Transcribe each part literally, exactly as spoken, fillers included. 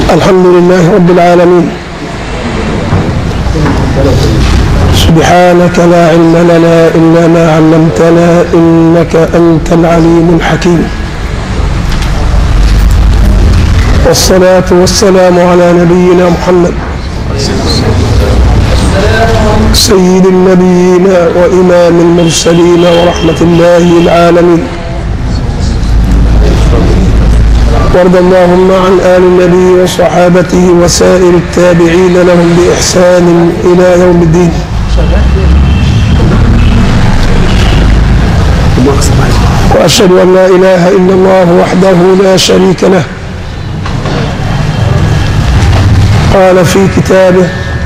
الحمد لله رب العالمين. سبحانك لا علم لنا إلا ما علمتنا إنك أنت العليم الحكيم. والصلاة والسلام على نبينا محمد سيد النبيين وإمام المرسلين ورحمة الله للعالمين. وارض اللهم عن آل النبي وصحابته وسائر التابعين لهم بإحسان إلى يوم الدين. وأشهد أن لا إله إلا الله وحده لا شريك له. قال في كتابه: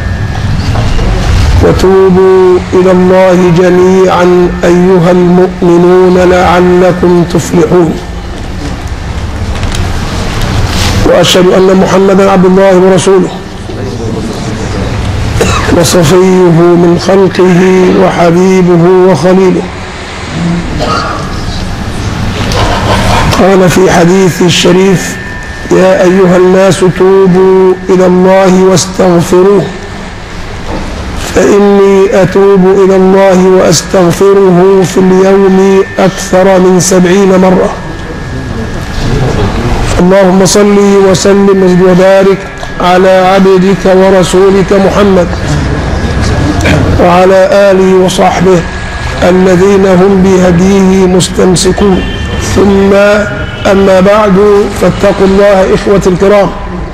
وتوبوا إلى الله جميعا أيها المؤمنون لعلكم تفلحون. وأشهد أن محمدا عبد الله ورسوله وصفيه من خلقه وحبيبه وخليله. قال في حديث الشريف: يا أيها الناس توبوا إلى الله واستغفروه فإني أتوب إلى الله وأستغفره في اليوم أكثر من سبعين مرة. اللهم صل وسلم وبارك على عبدك ورسولك محمد وعلى آله وصحبه الذين هم بهديه مستمسكون. ثم أما بعد، فاتقوا الله إخوة الكرام،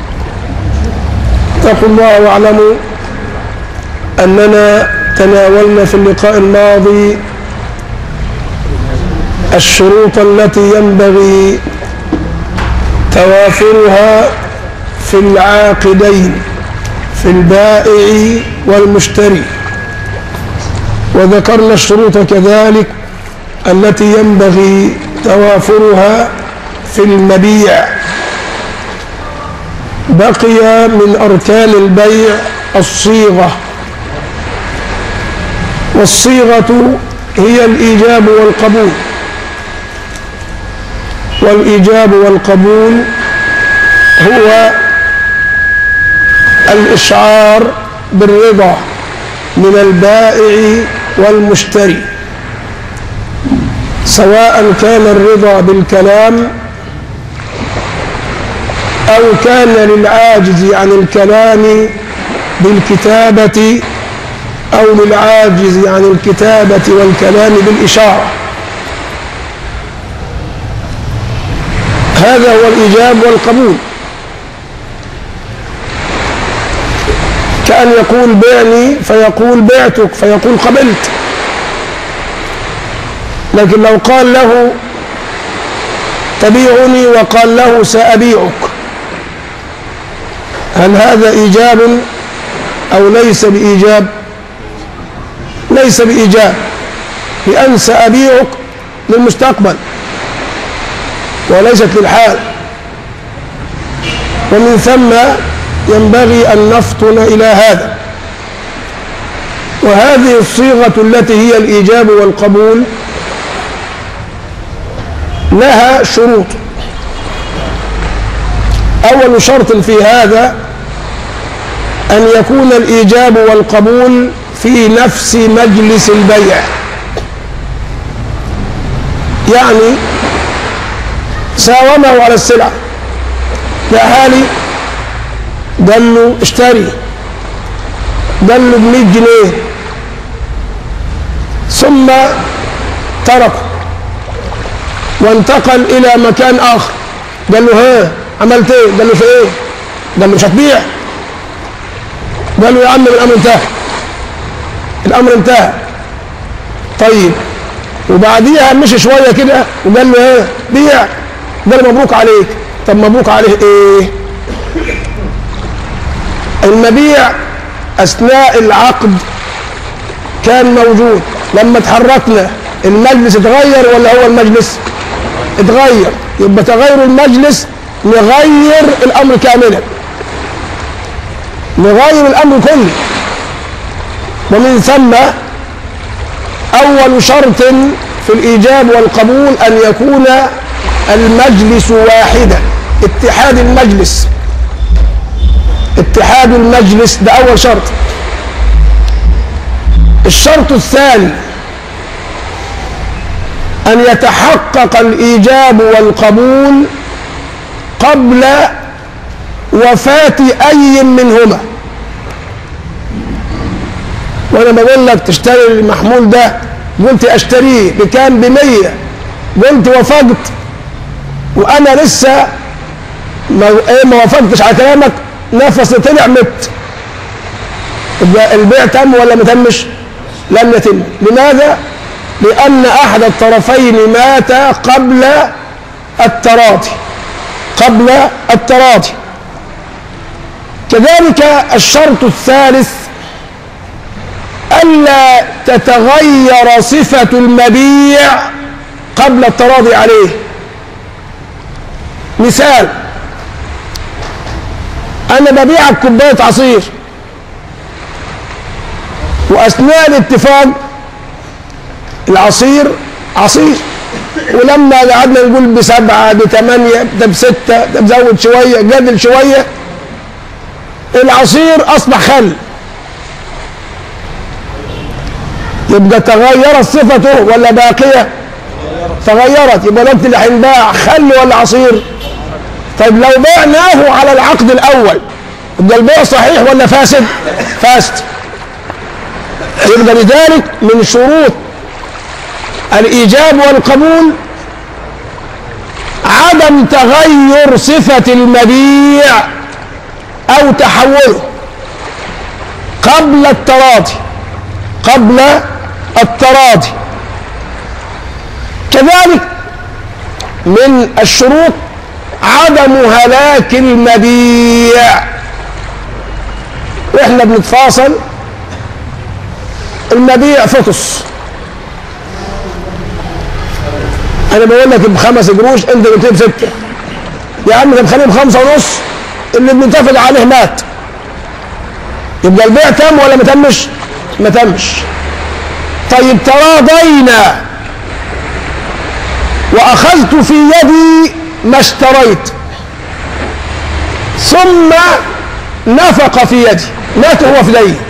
اتقوا الله واعلموا أننا تناولنا في اللقاء الماضي الشروط التي ينبغي توافرها في العاقدين، في البائع والمشتري، وذكرنا الشروط كذلك التي ينبغي توافرها في المبيع. بقي من أركان البيع الصيغة، والصيغة هي الإيجاب والقبول، والإيجاب والقبول هو الإشعار بالرضا من البائع والمشتري، سواء كان الرضا بالكلام أو كان للعاجز عن الكلام بالكتابة أو للعاجز عن الكتابة والكلام بالإشارة. هذا هو الإيجاب والقبول. كأن يقول بعني فيقول بعتك فيقول قبلت. لكن لو قال له تبيعني وقال له سأبيعك، هل هذا إيجاب أو ليس بإيجاب؟ ليس بإيجاب، لأن سأبيعك للمستقبل وليست للحال. ومن ثم ينبغي أن نفطن إلى هذا. وهذه الصيغة التي هي الإيجاب والقبول لها شروط. أول شرط في هذا أن يكون الإيجاب والقبول في نفس مجلس البيع. يعني ساومه على السلعة، يا هالي، قال له اشتري، قال له بمئة جنيه، ثم تركه وانتقل إلى مكان آخر. قال له ها عملت ايه؟ قال له في ايه؟ قال له مش هتبيع. قال له يا عم الأمر انتهى، الأمر انتهى. طيب، وبعديها مشي شوية كده وقال له ايه؟ بيع. قال له مبروك عليك. طب مبروك عليه ايه؟ المبيع أثناء العقد كان موجود. لما تحركنا المجلس اتغير ولا هو المجلس؟ اتغير. يبقى تغير المجلس نغير الأمر كاملا، نغير الأمر كله. ومن ثم أول شرط في الإيجاب والقبول أن يكون المجلس واحدا، اتحاد المجلس. اتحاد المجلس، ده أول شرط. الشرط الثاني أن يتحقق الإيجاب والقبول قبل وفاة أي منهما. وأنا بقول لك تشتري المحمول ده، قلت أشتريه بكام؟ بمية، قلت وافقت وأنا لسه ما, إيه ما وافقتش على كلامك، نفسي طلع مت، البيع تم ولا ما تمش؟ لم يتم. لماذا؟ لأن أحد الطرفين مات قبل التراضي، قبل التراضي. كذلك الشرط الثالث ألا تتغير صفة المبيع قبل التراضي عليه. مثال، أنا ببيعك كوباية عصير، وأثناء الاتفاق العصير عصير، ولما قعدنا نقول بسبعة بثمانية ده بستة ده بزود شوية قلل شوية، العصير أصبح خل، يبقى تغيرت صفته ولا باقية؟ تغيرت. يبقى الوقت اللي هينباع خل ولا عصير؟ طيب لو بعناه على العقد الأول يبقى البيع صحيح ولا فاسد؟ فاسد. يبقى لذلك من شروط الإيجاب والقبول عدم تغير صفة المبيع أو تحوله قبل التراضي، قبل التراضي. كذلك من الشروط عدم هلاك المبيع. واحنا بنتفاصل المبيع فطس، انا بقول لك بخمس قروش انت قلت لي بسته، يا عم طب خليه بخمسه ونص، اللي بنتفق عليه مات، يبقى البيع تم ولا ما تمش؟ ما تمش. طيب تراضينا واخذت في يدي ما اشتريت ثم نفق في يدي، مات هو في دي،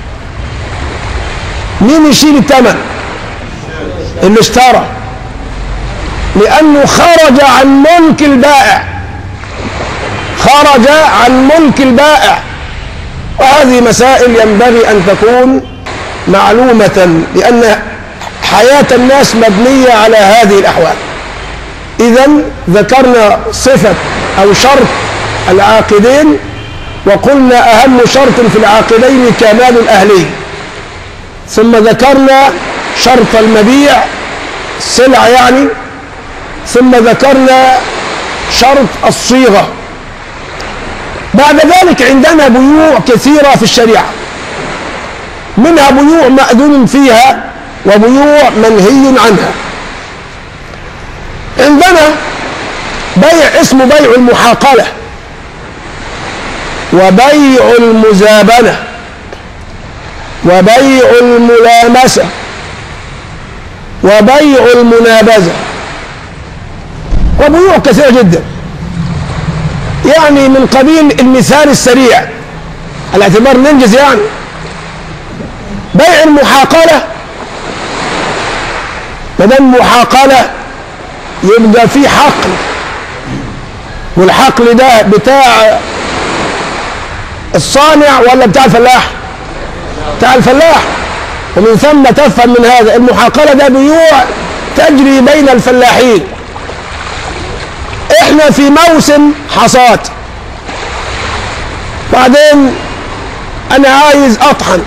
مين يشيل الثمن؟ اللي اشترى، لأنه خرج عن ملك البائع، خرج عن ملك البائع. وهذه مسائل ينبغي أن تكون معلومة، لأن حياة الناس مبنية على هذه الأحوال. إذن ذكرنا صفة أو شرط العاقدين، وقلنا أهم شرط في العاقدين كمال الأهلية، ثم ذكرنا شرط المبيع السلع يعني، ثم ذكرنا شرط الصيغة. بعد ذلك عندنا بيوع كثيرة في الشريعة، منها بيوع مأذون فيها وبيوع منهي عنها. عندنا بيع اسمه بيع المحاقلة، وبيع المزابنة، وبيع الملامسة، وبيع المنابذة، وبيوع كثيرة جدا. يعني من قبيل المثال السريع على اعتبار ننجز، يعني بيع المحاقلة، ما دام محاقلة يبقى في حقل، والحقل ده بتاع الصانع ولا بتاع الفلاح؟ بتاع الفلاح. ومن ثم تفهم من هذا المحاقلة ده بيوع تجري بين الفلاحين. احنا في موسم حصاد، بعدين انا عايز اطحن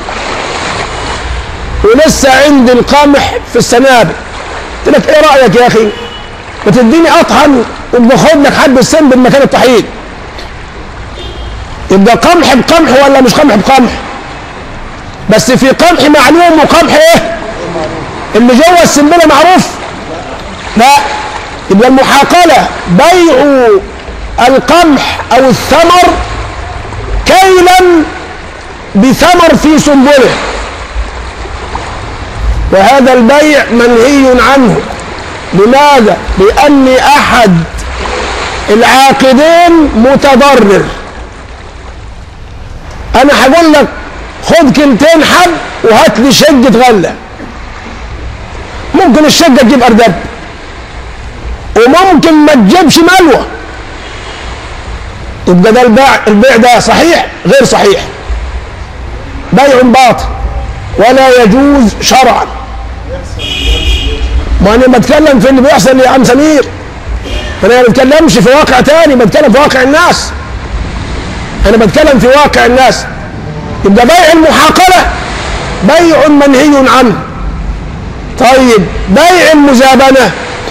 ولسه عندي القمح في السنابل، قلت لك ايه رايك يا اخي ما تديني اطحن وباخد لك حب السن بمكان الطحين؟ يبقى قمح بقمح ولا مش قمح بقمح؟ بس في قمح معلوم وقمح ايه اللي جوه السنبله معروف؟ لا. يبقى المحاقله بيع القمح او الثمر كيلا بثمر في سنبله، وهذا البيع منهي عنه. لماذا؟ لأن أحد العاقدين متضرر، هقول لك خد كيلتين حب وهات لي شقه غله. ممكن الشقه تجيب اردب وممكن ما تجيبش ملوى، يبقى ده البيع البيع ده صحيح غير صحيح، بيع باطل ولا يجوز شرعا. ما انا بتكلم في اللي بيحصل يا عم سمير، انا ما بتكلمش في واقع تاني، بتكلم في واقع الناس، انا بتكلم في واقع الناس. يبقى بيع المحاقله بيع منهي عنه. طيب بيع المزابنه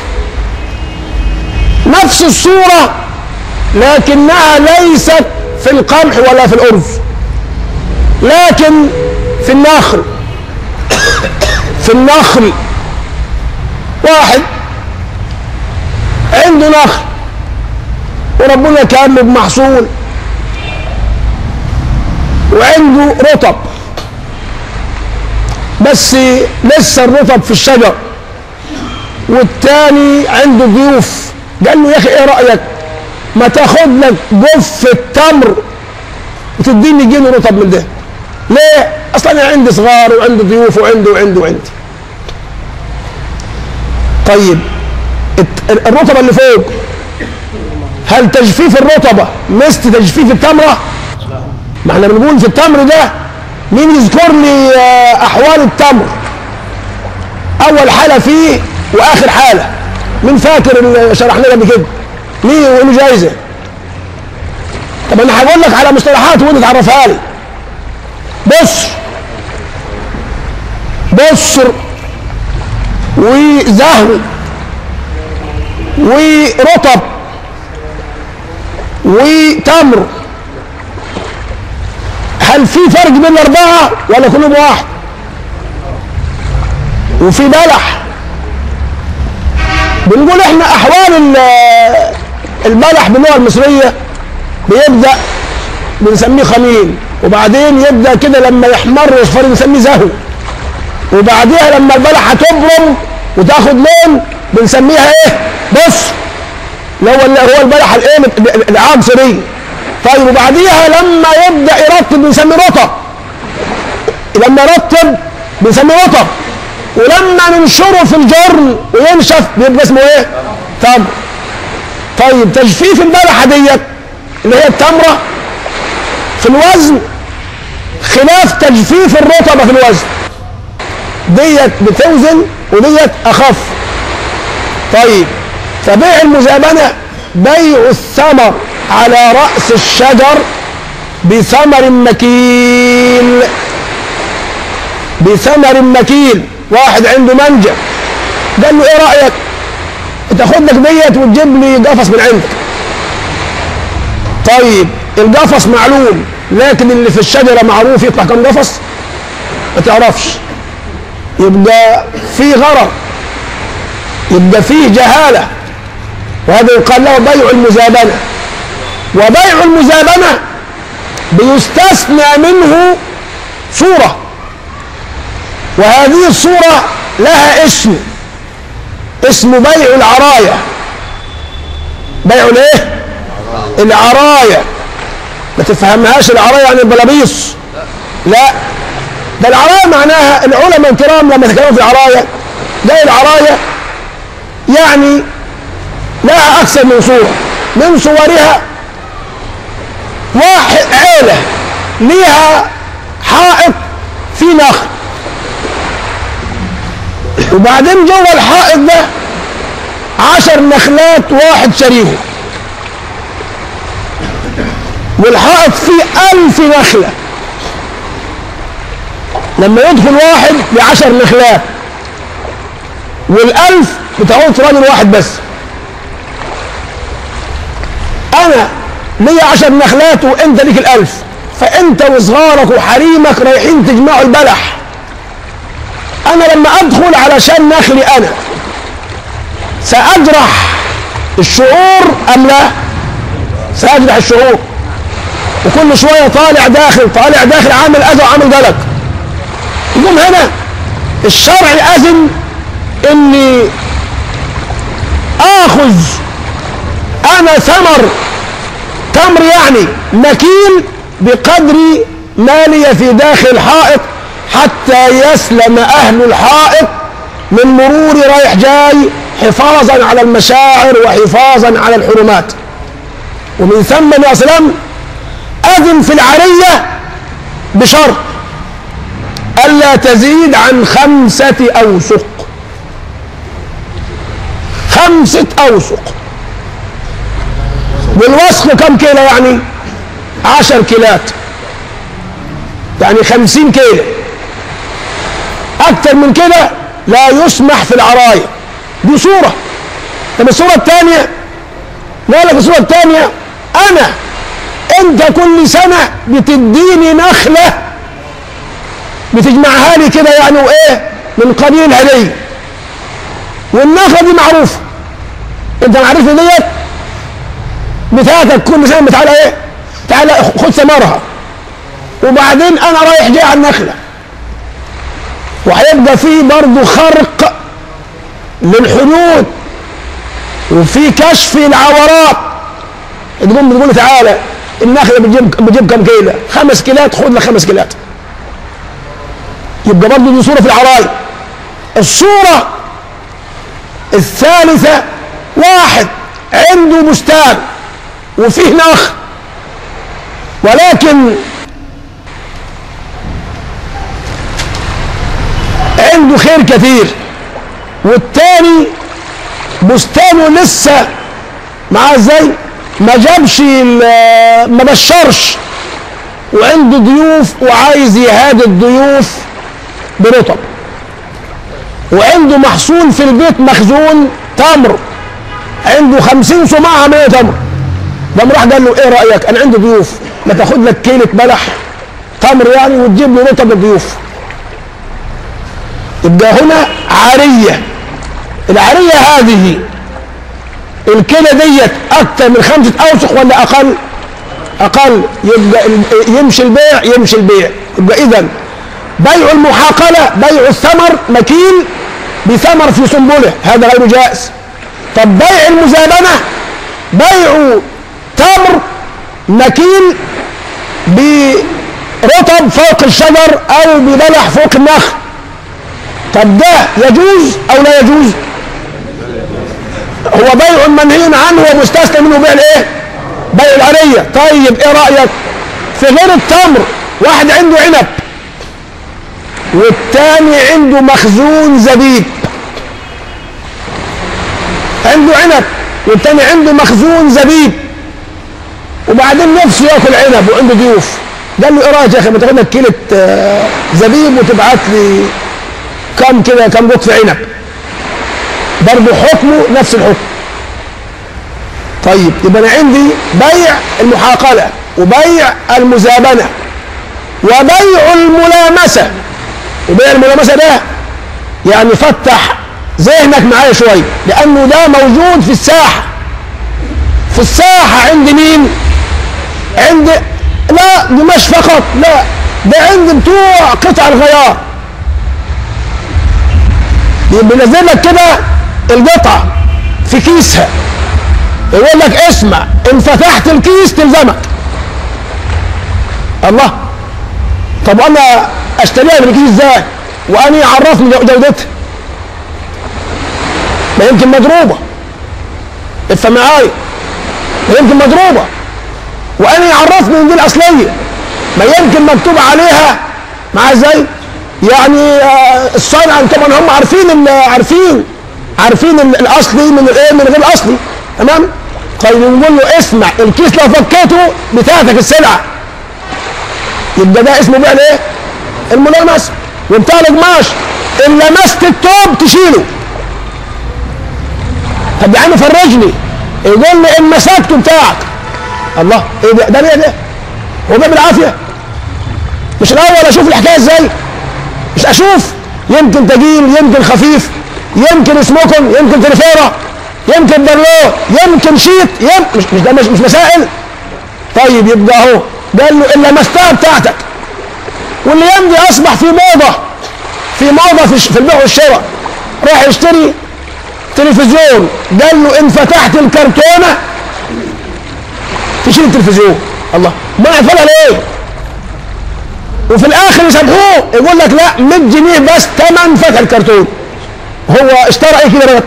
نفس الصوره لكنها ليست في القمح ولا في الارز، لكن في النخل. في النخل واحد عنده نخل وربنا كان له بمحصول وعنده رطب، بس لسه الرطب في الشجر، والتاني عنده ضيوف. قال له يا اخي ايه رايك ما تاخد لك جف التمر وتديني جنيه رطب من ده؟ ليه؟ اصلا انا عندي صغار وعندي ضيوف وعندي وعندي وعندي. طيب الرطبه اللي فوق هل تجفيف الرطبه مثل تجفيف التمره؟ ما احنا بنقول في التمر ده مين يذكر لي احوال التمر؟ اول حاله فيه واخر حاله، مين فاكر اللي شرحنا لنا قبل كده؟ ليه وله جايزه؟ طب انا هقول لك على مصطلحات وانت تعرفها لي. بصر بصر وزهو ورطب وتمر، هل في فرق بين الاربعه ولا كلهم واحد؟ وفي بلح، بنقول احنا احوال البلح باللغه المصريه بيبدا بنسميه خميل، وبعدين يبدا كده لما يحمر ويصفر بنسميه زهو، وبعديها لما البلح هتبرم وتاخد لون بنسميها ايه؟ بصر، اللي هو اللي هو البلح الايه العنصري. طيب وبعديها لما يبدا يرطب بنسميه رطب، لما يرطب بنسميه رطب، ولما ننشره في الجرن وينشف بيبقى اسمه ايه؟ تمر. طيب تجفيف البلحه ديت اللي هي التمره في الوزن خلاف تجفيف الرطبه في الوزن، ديت بتوزن وديت اخف. طيب فبيع المزابنه بيع الثمر على راس الشجر بثمر مكيل، بثمر مكيل. واحد عنده منجا قال له ايه رايك تاخد لك ديت وتجيب لي قفص من عندك؟ طيب القفص معلوم لكن اللي في الشجره معروف يطلع كم قفص؟ ما تعرفش، يبقى في غرر، يبقى فيه جهاله، وهذا يقال له بيع المزابنه. وبيع المزابنه بيستثنى منه صوره، وهذه الصورة لها اسم، اسمه بيع العراية. بيع الايه؟ العراية. ما تفهمهاش العراية يعني البلابيص، لا، ده العراية معناها العلماء الكرام لما تكلموا في العراية ده العراية يعني لها أكثر من صورة. من صورها واحد عيلة ليها حائط في نخل، وبعدين جوه الحائط ده عشر نخلات واحد شريهم، والحائط فيه ألف نخلة. لما يدخل واحد بعشر نخلات والألف بتعود راجل واحد بس. أنا ليا عشر نخلات وأنت ليك الألف، فأنت وصغارك وحريمك رايحين تجمعوا البلح. أنا لما أدخل علشان نخلي أنا سأجرح الشعور أم لا؟ سأجرح الشعور، وكل شوية طالع داخل طالع داخل عامل أذى وعامل قلق. يقوم هنا الشرع أذن إني آخذ أنا ثمر تمر يعني مكيل بقدر مالية في داخل الحائط حتى يسلم أهل الحائط من مرور رايح جاي، حفاظا على المشاعر وحفاظا على الحرمات. ومن ثم النبي صلى الله عليه وسلم أذن في العرية بشرط ألا تزيد عن خمسة أوسق. خمسة أوسق، والوسق كم كيلو؟ يعني عشر كيلات، يعني خمسين كيلو. أكثر من كده لا يسمح في العراية. دي صورة. طب الصورة الثانية، قال لك الصورة الثانية أنا أنت كل سنة بتديني نخلة بتجمعها لي كده يعني وإيه من قبيل هدية، والنخلة دي معروفة، أنت معرفة ديت بتاعتك كل سنة، تعالى إيه تعالى خد ثمرها، وبعدين أنا رايح جاي على النخلة، وهيبقى فيه برضه خرق للحدود وفي كشف العورات. تقوم بتقول تعالى النخله بتجيب بتجيب كم كيلو؟ خمس كيلات، خد لك خمس كيلات. يبقى برضه دي صوره في العراية. الصوره الثالثه واحد عنده بستان وفيه نخل، ولكن عنده خير كثير، والتاني بستانه لسه معاه ازاي ما جابش ما بشرش، وعنده ضيوف وعايز يهادي الضيوف برطب، وعنده محصول في البيت مخزون تمر، عنده خمسين صماعة من تمر. قام راح قال له ايه رأيك؟ انا عندي ضيوف، ما تاخد لك كيلة بلح تمر يعني وتجيب لي رطب الضيوف. يبقى هنا عارية. العارية هذه الكيلة ديت أكثر من خمسة أوسق ولا أقل؟ أقل. يبقى يمشي البيع يمشي البيع. يبقى إذا بيع المحاقلة بيع الثمر مكيل بثمر في سنبله، هذا غير جائز. طب بيع المزابنة بيع تمر مكيل برطب فوق الشجر أو ببلح فوق النخل، طب ده يجوز أو لا يجوز؟ هو بيع منهي عنه ومستثنى منه بيع الايه؟ بيع العرية. طيب ايه رأيك في غير التمر؟ واحد عنده عنب والتاني عنده مخزون زبيب، عنده عنب والتاني عنده مخزون زبيب، وبعدين نفسه ياكل عنب وعنده ضيوف، قال له ايه رايك يا اخي ما تاخد لك كيلة زبيب وتبعت لي كم كده كم قطف عنب؟ برضه حكمه نفس الحكم. طيب يبقى انا عندي بيع المحاقلة وبيع المزابنة وبيع الملامسة. وبيع الملامسة ده يعني فتح ذهنك معايا شوية، لأنه ده موجود في الساحة. في الساحة عند مين؟ عند لا دي مش فقط، لا ده عند بتوع قطع الغيار. بينزل لك كده القطعة في كيسها، يقول لك اسمع ان فتحت الكيس تلزمك. الله، طب انا اشتريها من الكيس ازاي؟ واني عرفني جودتها؟ ما يمكن مضروبة، افهم معايا، ما يمكن مضروبة، واني عرفني ان دي الاصلية، ما يمكن مكتوب عليها معايا ازاي؟ يعني الصانع طبعا هم عارفين عارفين عارفين الاصلي من الايه من غير الاصلي، تمام؟ طيب نقول له اسمع الكيس لو فكيته بتاعتك السلعه، يبقى ده اسمه بقى الايه؟ الملامسه. وبتاع القماش ان لمست الثوب تشيله. طب يا عم فرجني، يقول لي ان مسكته بتاعك. الله، ايه ده؟ ده ليه ده؟ هو ده بالعافيه؟ مش الاول اشوف الحكايه ازاي؟ مش اشوف يمكن تجيل، يمكن خفيف، يمكن سموكن، يمكن تريفيرا، يمكن برلو، يمكن شيت، يمكن مش مش ده مش, مش مسائل. طيب يبقى اهو قال له الا مستاه بتاعتك. واللي يمضي اصبح في موضه في موضه في, في البيع والشراء. راح يشتري تلفزيون، قال له ان فتحت الكرتونه تشيل التلفزيون. الله، ما يقفلها ليه؟ وفي الاخر يسامحوه يقول لك لا مية جنيه بس ثمن فتح الكرتون. هو اشترى ايه كده بقى؟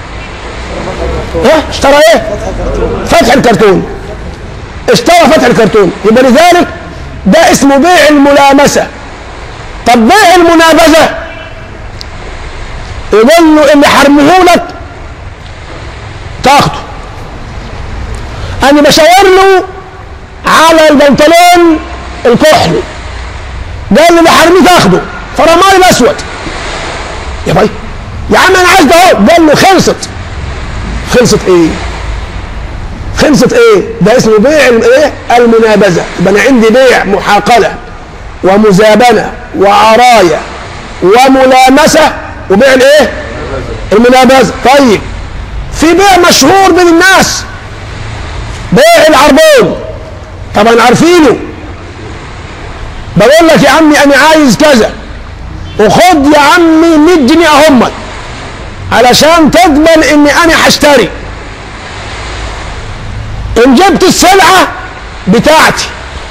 ها اشترى ايه؟ فتح الكرتون. اشترى فتح الكرتون. يبقى لذلك ده اسمه بيع الملامسه. طب بيع المنابذه يقول له اللي حرمه لك تاخده. انا بشاور له على البنطلون الكحلي، قال لي اللي حرميه تاخده، فرماني الاسود. يا باي يا عم انا عايز ده اهو. قال له خلصت. خلصت ايه؟ خلصت ايه؟ ده اسمه بيع الايه؟ المنابذه. يبقى انا عندي بيع محاقله ومزابنه وعرايه وملامسه وبيع الايه؟ المنابذه. طيب في بيع مشهور بين الناس، بيع العربون، طبعا عارفينه. بقول لك يا عمي انا عايز كذا وخد يا عمي مية جنيه اهم علشان تقبل اني انا هشتري. ان جبت السلعه بتاعتي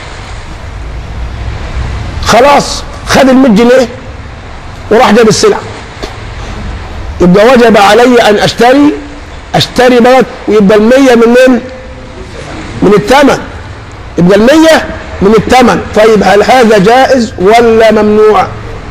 خلاص خد ال مية جنيه وراح جاب السلعه. يبقى وجب علي ان اشتري اشتري بقى، ويبقى ال مية منين؟ من الثمن. يبقى ال مية من الثمن. طيب هل هذا جائز ولا ممنوع؟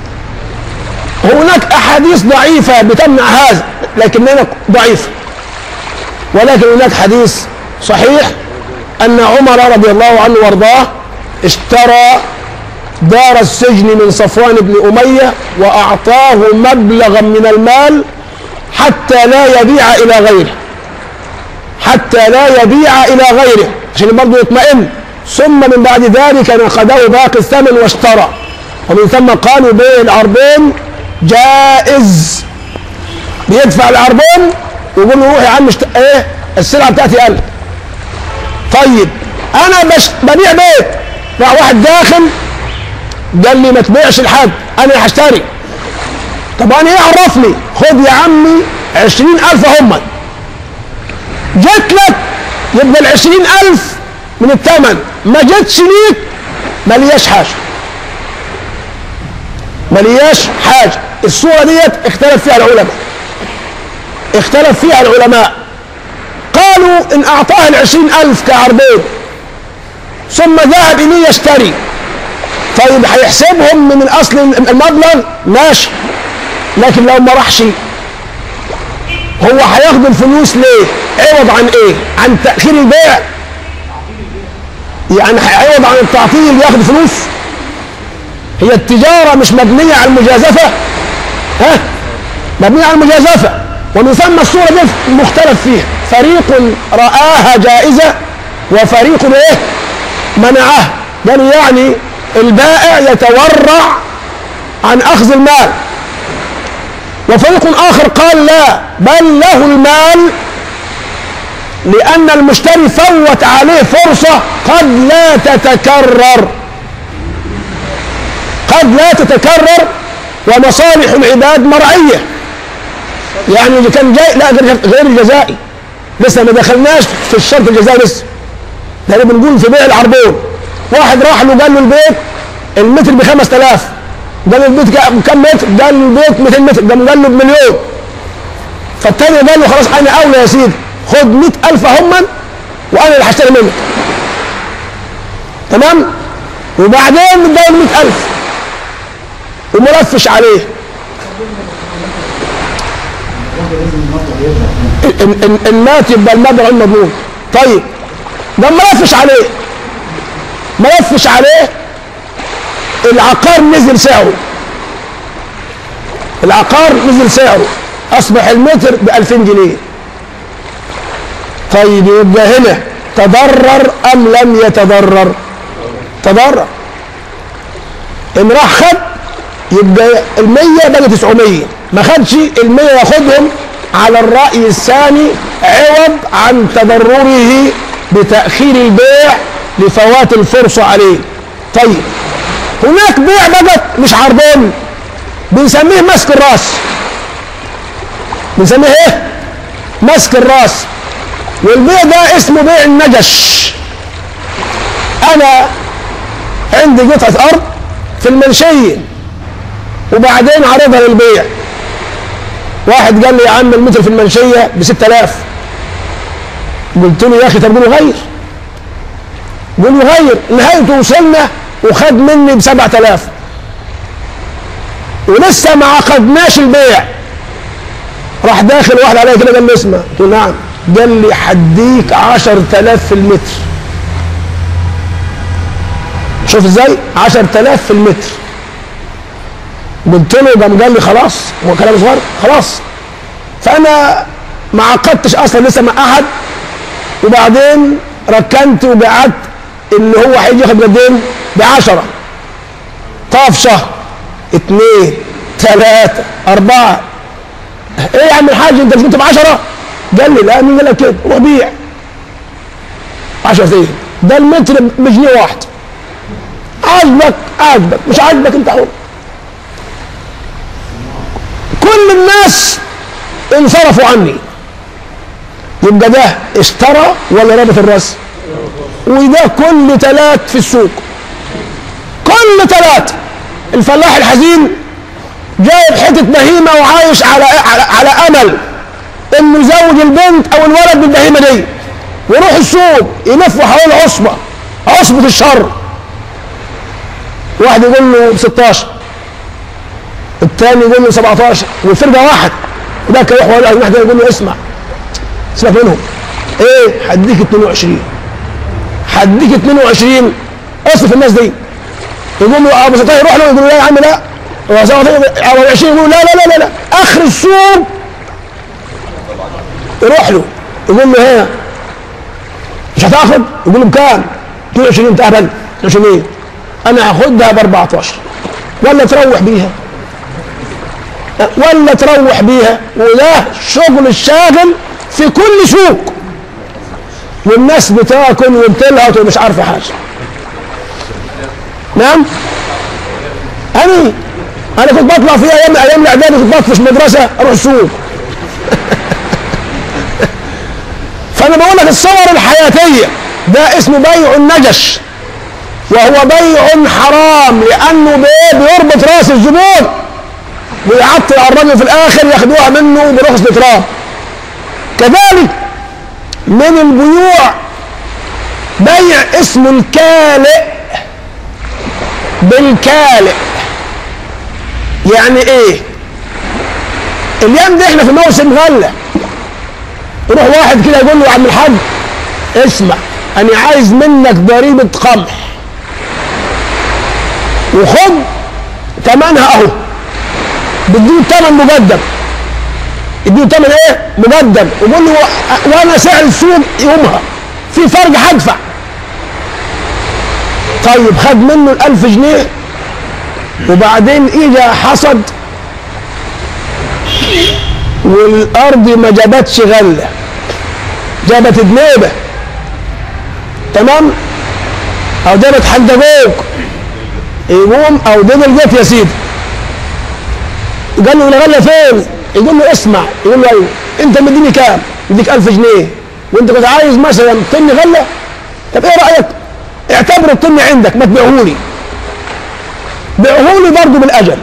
هناك احاديث ضعيفه بتمنع هذا لكنها ضعيفه، ولكن هناك حديث صحيح ان عمر رضي الله عنه وارضاه اشترى دار السجن من صفوان بن اميه واعطاه مبلغا من المال حتى لا يبيع الى غيره، حتى لا يبيع الى غيره عشان برضه يطمئن. ثم من بعد ذلك نقده باقي الثمن واشترى. ومن ثم قالوا بيع العربون جائز. بيدفع العربون ويقول له روح يا عم اشت... ايه السلعه بتاعتي قال. طيب انا بش... ببيع بيت، راح واحد داخل قال لي ما تبيعش لحد انا هشتري. طب انا ايه عرفني؟ خد يا عمي عشرين الف هم. جت لك يبقى العشرين الف من الثمن، ما جتش ليك ما لياش حاجه. ما لياش حاجه. الصوره ديت اختلف فيها العلماء. اختلف فيها العلماء. قالوا ان اعطاه العشرين الف كعربون ثم ذهب اليه يشتري، طيب هيحسبهم من الاصل المبلغ ماشي، لكن لو ما راحش هو هياخد الفلوس ليه؟ عوض عن ايه؟ عن تاخير البيع؟ يعني هيعوض عن التعطيل ياخد فلوس؟ هي التجاره مش مبنيه على المجازفه؟ ها؟ مبنيه على المجازفه. ومن ثم الصوره دي مختلف فيها، فريق رآها جائزه وفريق ايه؟ منعها. قالوا يعني البائع يتورع عن اخذ المال، وفريق اخر قال لا بل له المال لان المشتري فوت عليه فرصه قد لا تتكرر، قد لا تتكرر، ومصالح العباد مرعيه. يعني اذا كان جاي لا غير الجزائي لسه ما دخلناش في الشرط الجزائي لسه، ده بنقول في بيع العربون. واحد راح له قال له البيت المتر ب خمسة آلاف، قال له البيت كم متر؟ قال له البيت مئتين متر، قال له بمليون. فالتاني قال له خلاص انا اولى يا سيدي، خد مئة ألف هم وانا اللي هشتري منك. تمام؟ وبعدين اداله مئة ألف وملفش عليه. ان ان ان مات يبقى المبلغ المضمون. طيب ده ملفش عليه، ملفش عليه العقار نزل سعره، العقار نزل سعره اصبح المتر ب ألفين جنيه. طيب يبقى هنا تضرر ام لم يتضرر؟ تضرر. ان راح خد يبقى المية بقى تسعمية، ما خدش المية ياخدهم على الرأي الثاني عوض عن تضرره بتأخير البيع لفوات الفرصة عليه. طيب هناك بيع بقى مش عربون بنسميه مسك الراس، بنسميه ايه؟ مسك الراس. والبيع ده اسمه بيع النجش. انا عندي قطعة ارض في المنشيه وبعدين عرضها للبيع. واحد قال لي يا عم المتر في المنشيه ب ستة آلاف. قلت له يا اخي طب قول غير، قول غير. نهايته وصلنا وخد مني ب سبعة آلاف ولسه ما عقدناش البيع. راح داخل واحد عليا كده قال لي اسمع. قلت له نعم. قال لي حديك عشرة آلاف في المتر. شوف ازاي عشرة آلاف في المتر. قلت له قام قال لي خلاص، هو كلام صغير خلاص. فانا ما عقدتش اصلا لسه مع احد، وبعدين ركنت وقعدت ان هو هيجي ياخد قدين بعشرة. طاف شهر اثنين ثلاثة أربعة. ايه يا عم الحاج انت مش كنت بعشرة؟ قال لي لا. مين قال لك كده؟ روح بيع عشرة ايه؟ ده المتر بجنيه واحد. عاجبك عاجبك، مش عاجبك انت حر. كل الناس انصرفوا عني. يبقى ده اشترى ولا رابط الراس؟ وده كل تلات في السوق، كل تلات. الفلاح الحزين جايب حته بهيمه وعايش على على, على امل انه يزوج البنت او الولد بالبهيمه دي، ويروح السوق يلف حوالين عصبه، عصبه الشر. واحد يقول له ب ستاشر، الثاني يقول له سبعتاشر، والفرقه واحد. وده كان يروح ولا واحد يقول له اسمع سيبك منهم، ايه هديك اتنين وعشرين، هديك اتنين وعشرين. اصرف الناس دي. يقول له ابو ستاشر يروح له يقول له لا يا عم لا، ابو عشرين يقول له لا لا لا لا. اخر السوق يروح له يقول له هنا مش هتاخد؟ يقول له بكام؟ اتنين وعشرين. تهبل اتنين وعشرين. انا هاخدها ب اربعتاشر ولا تروح بيها، ولا تروح بيها. وده شغل الشاغل في كل سوق، والناس بتاكل وبتلهط ومش عارفه حاجه. نعم. انا انا كنت بطلع في ايام ايام الاعدادي، كنت بطفش مدرسه اروح السوق. فانا بقول لك الصور الحياتيه ده اسمه بيع النجش، وهو بيع حرام لانه بيربط راس الزبون ويعطل على الرجل في الاخر ياخدوها منه برخص الاتراب. كذلك من البيوع بيع اسمه الكالئ بالكالئ. يعني ايه؟ الايام دي احنا في موسم غله، يروح واحد كده يقول له يا عم الحاج اسمع انا عايز منك ضريبه قمح وخد ثمنها اهو، بديه ثمن مقدم. يديه ثمن ايه؟ مقدم. ويقول له وانا سعر السوق يومها في فرق هدفع. طيب خد منه الألف جنيه، وبعدين اجى حصد والارض ما جابتش غله، جابت دنيبه، تمام؟ او جابت حندقوق، يقوم او دبل جت يا سيدي. قال له الغله فين؟ يقول له اسمع، يقول له ايوه انت مديني كام؟ يديك ألف جنيه وانت كنت عايز مثلا طن غله. طب ايه رايك؟ اعتبر الطن عندك ما تبيعهولي، بيعهولي برضه بالاجل.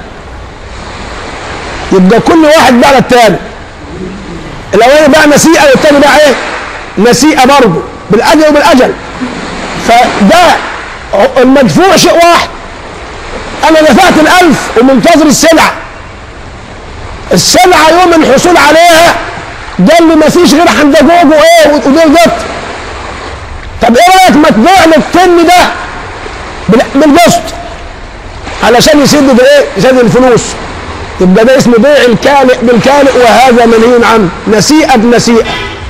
يبقى كل واحد باع للتاني. الاولاني باع نسيئه والتاني باع ايه؟ نسيئه برضه بالاجل وبالاجل. فده المدفوع شيء واحد. انا دفعت الألف ومنتظر السلعه، السلعه يوم الحصول عليها قال لي ما فيش غير حندقوق وايه ودول جت. طب ايه رايك ما تبيع لي الطن ده بالقسط علشان يسد ايه؟ يسد الفلوس. يبقى ده اسمه بيع الكالئ بالكالئ، وهذا منهي عنه. نسيئه بنسيئه،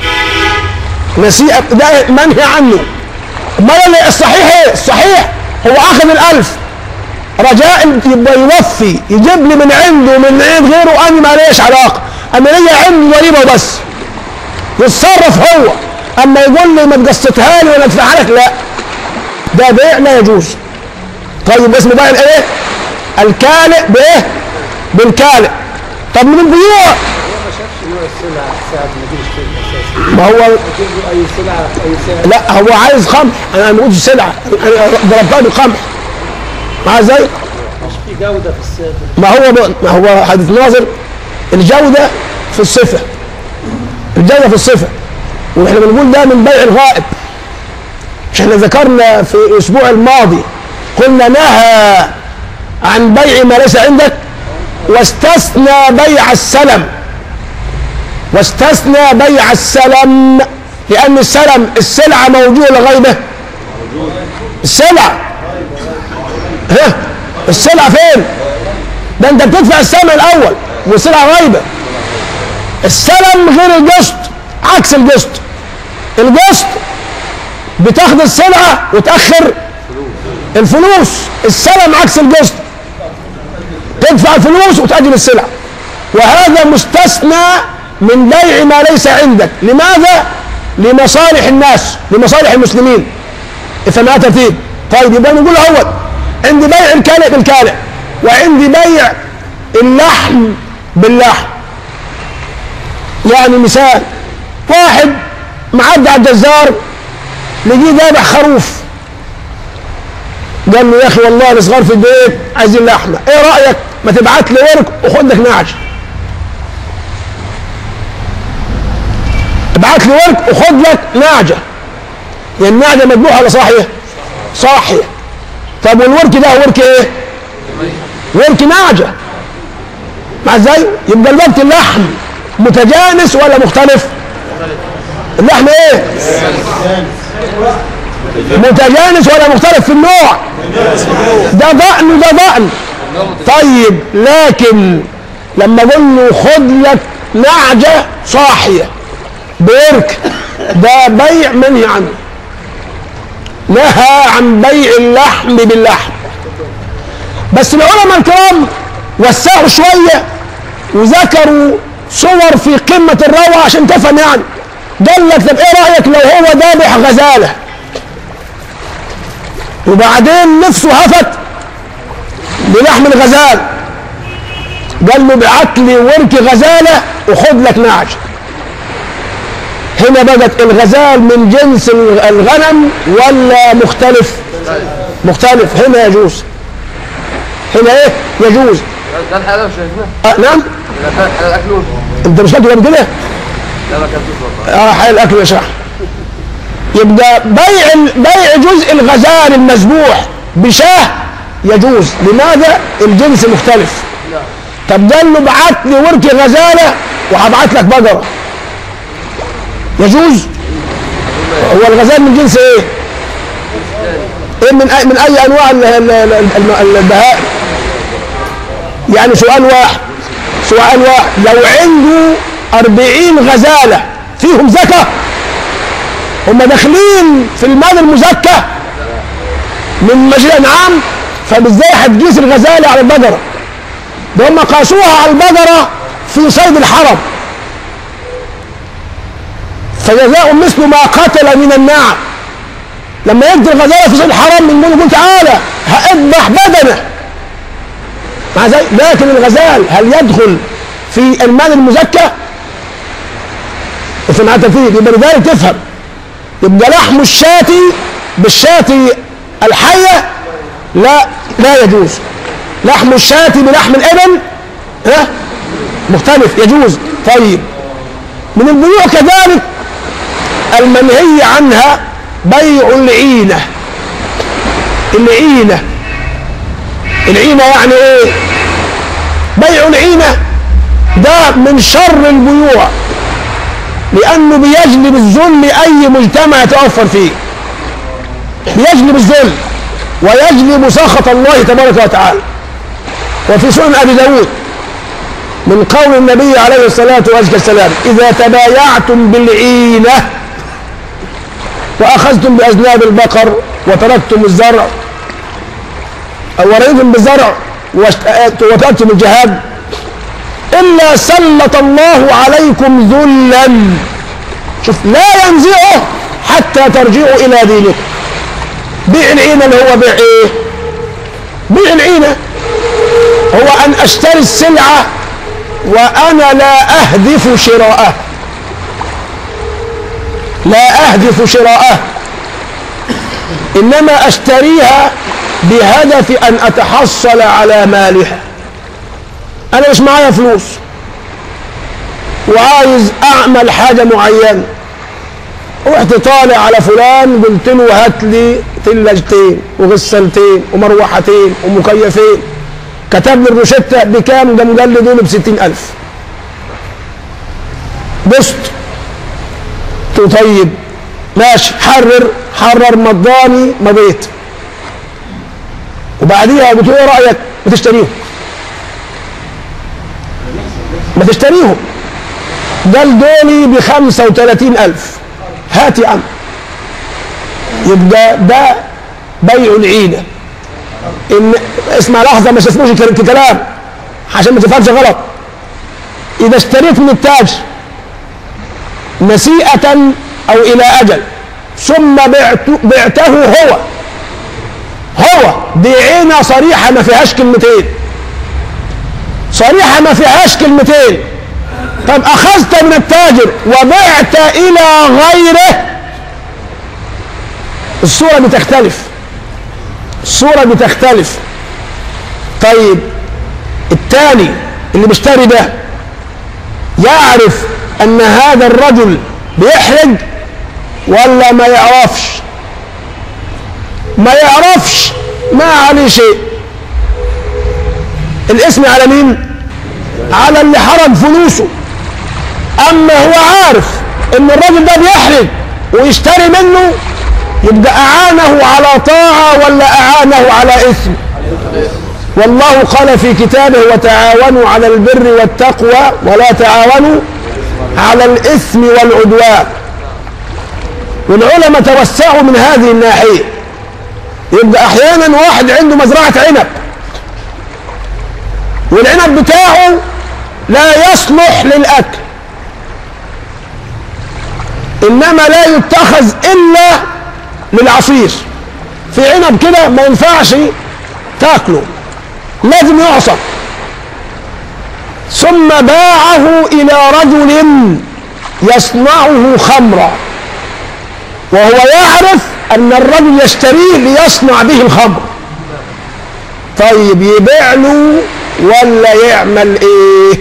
نسيئه ده منهي عنه. امال الصحيح ايه؟ الصحيح هو اخذ الألف رجاء يبقى يوفي، يجيب لي من عنده ومن عند غيره، انا ما ليش علاقه، انا ليا عنده ضريبه وبس، يتصرف هو. اما يقول لي ما تقسطها لي ولا ادفعها لك، لا، ده بيع لا يجوز. طيب اسمه بيع الايه؟ الكالئ بايه؟ بالكالئ. طب من البيوع هو ما شافش نوع السلعه ساعه ما يجيب الشيء اساسا، ما هو يجيب له اي سلعه اي سعر. لا هو عايز قمح، انا ما قلتش سلعه، انا ضربتها بالقمح. معايا ازاي؟ مش في جودة في السيف. ما هو ما هو حديث ناظر الجودة في الصفة، الجودة في الصفة، واحنا بنقول ده من بيع الغائب. مش احنا ذكرنا في الاسبوع الماضي قلنا نهى عن بيع ما ليس عندك، واستثنى بيع السلم، واستثنى بيع السلم لأن السلم السلعة موجودة ولا غيبة؟ السلعة ها السلعة فين؟ ده انت بتدفع الثمن الأول والسلعة غيبة. السلم غير القسط، عكس القسط. القسط بتاخد السلعة وتأخر الفلوس، السلم عكس القسط، تدفع الفلوس وتأجل السلعة. وهذا مستثنى من بيع ما ليس عندك. لماذا؟ لمصالح الناس، لمصالح المسلمين. افهمها ترتيب. طيب يبقى نقول اول عندي بيع الكالئ بالكالئ، وعندي بيع اللحم باللحم. يعني مثال، واحد معدي على الجزار لقيه ذابح خروف، قال له يا اخي والله الصغار في البيت عايزين لحمه، ايه رايك ما تبعت لي ورك وخد لك نعج؟ ابعت لي ورك وخد لك نعجه. يعني النعجه مذبوحه ولا صاحيه؟ صاحيه. طب والورك ده ورك ايه؟ ورك نعجه. مع ازاي؟ يبقى الوقت اللحم متجانس ولا مختلف؟ اللحم ايه؟ متجانس ولا مختلف في النوع؟ ده ضأن وده ضأن. طيب لكن لما اقول له خد لك نعجه صاحيه بورك، ده بيع منهي عنه. نهى عن بيع اللحم باللحم. بس العلماء الكرام وسعوا شويه وذكروا صور في قمه الروعه عشان تفهم. يعني قال لك طب ايه رايك لو هو ذابح غزاله وبعدين نفسه هفت بلحم الغزال، قال له ابعت لي ورك غزاله وخد لك نعج. هنا بدت الغزال من جنس الغنم ولا مختلف؟ مختلف. هنا يجوز، هنا ايه يجوز. ده الحلال مش شايفنا؟ آه نعم. ده الحلال اكله. انت مش فاكر كده؟ لا ما كنتش والله. اه حلال اكله يا شيخ. يبقى بيع بيع جزء الغزال المذبوح بشاه يجوز. لماذا؟ الجنس مختلف. طب قال له ابعت لي ورك غزاله وهبعت لك بقره، يجوز؟ هو الغزال من جنس ايه؟ ايه من اي من اي انواع البهائم؟ يعني سؤال واحد، سؤال واحد، لو عنده أربعين غزاله فيهم زكاه، هم داخلين في المال المزكى من مجيء الانعام، فازاي هتقيس الغزاله على البقره؟ ده هم قاسوها على البقره في صيد الحرم، فجزاء مثل ما قتل من النعم. لما يقتل الغزاله في صيد الحرم بنقول له تعالى هاذبح بدنه مع ذلك. لكن الغزال هل يدخل في المال المزكى؟ في معنى تفيد. يبقى لذلك تفهم، يبقى لحم الشاة بالشاة الحية لا لا يجوز. لحم الشاة بلحم الابل ها مختلف، يجوز. طيب من البيوع كذلك المنهي عنها بيع العينة. العينة العينة يعني ايه؟ بيع العينة ده من شر البيوع، لأنه بيجلب الذل أي مجتمع يتوفر فيه، بيجلب الذل ويجلب سخط الله تبارك وتعالى. وفي سنن أبي داود من قول النبي عليه الصلاة والسلام: إذا تبايعتم بالعينة وأخذتم بأذناب البقر وتركتم الزرع أو رضيتم بالزرع وتركتم الجهاد إلا سلط الله عليكم ذلا. شوف، لا ينزعه حتى ترجعوا إلى دينكم. بيع العينة اللي هو بيع إيه؟ بيع العينة هو أن أشتري السلعة وأنا لا أهدف شراءه، لا أهدف شراءه، إنما أشتريها بهدف أن أتحصل على مالها. أنا مش معايا فلوس وعايز أعمل حاجة معينة، رحت طالع على فلان قلت له هات لي ثلاجتين وغسالتين ومروحتين ومكيفين، كتب لي الروشتة بكام؟ ده قال لي دول بستين ألف. بصت طيب ماشي، حرر حرر مضاني مضيت، وبعديها قلت له ايه رأيك؟ ما تشتريهم ما تشتريهم. قال دولي بخمسة وثلاثين ألف، هات يا عم. يبقى ده بيع العينة. إن اسمع لحظة ما تسمعش كلام عشان ما تفهمش غلط. إذا اشتريت من التاجر نسيئة أو إلى أجل ثم بعته, بعته هو هو دي عينة صريحة ما فيهاش كلمتين، صريحة ما فيهاش كلمتين. طب أخذت من التاجر وبعت إلى غيره، الصورة بتختلف، الصورة بتختلف. طيب الثاني اللي بيشتري ده يعرف أن هذا الرجل بيحرج ولا ما يعرفش؟ ما يعرفش، ما عليه شيء. الاسم على مين؟ على اللي حرج فلوسه. أما هو عارف أن الرجل ده بيحرج ويشتري منه، يبقى أعانه على طاعة ولا أعانه على إثم؟ والله قال في كتابه وتعاونوا على البر والتقوى ولا تعاونوا على الإثم والعدوان. والعلماء توسعوا من هذه الناحية. يبقى أحيانا واحد عنده مزرعة عنب والعنب بتاعه لا يصلح للأكل، إنما لا يتخذ إلا للعصير. في عنب كده ما ينفعش تاكله، لازم يعصر. ثم باعه إلى رجل يصنعه خمرا، وهو يعرف أن الرجل يشتريه ليصنع به الخمر. طيب يبيع له ولا يعمل إيه؟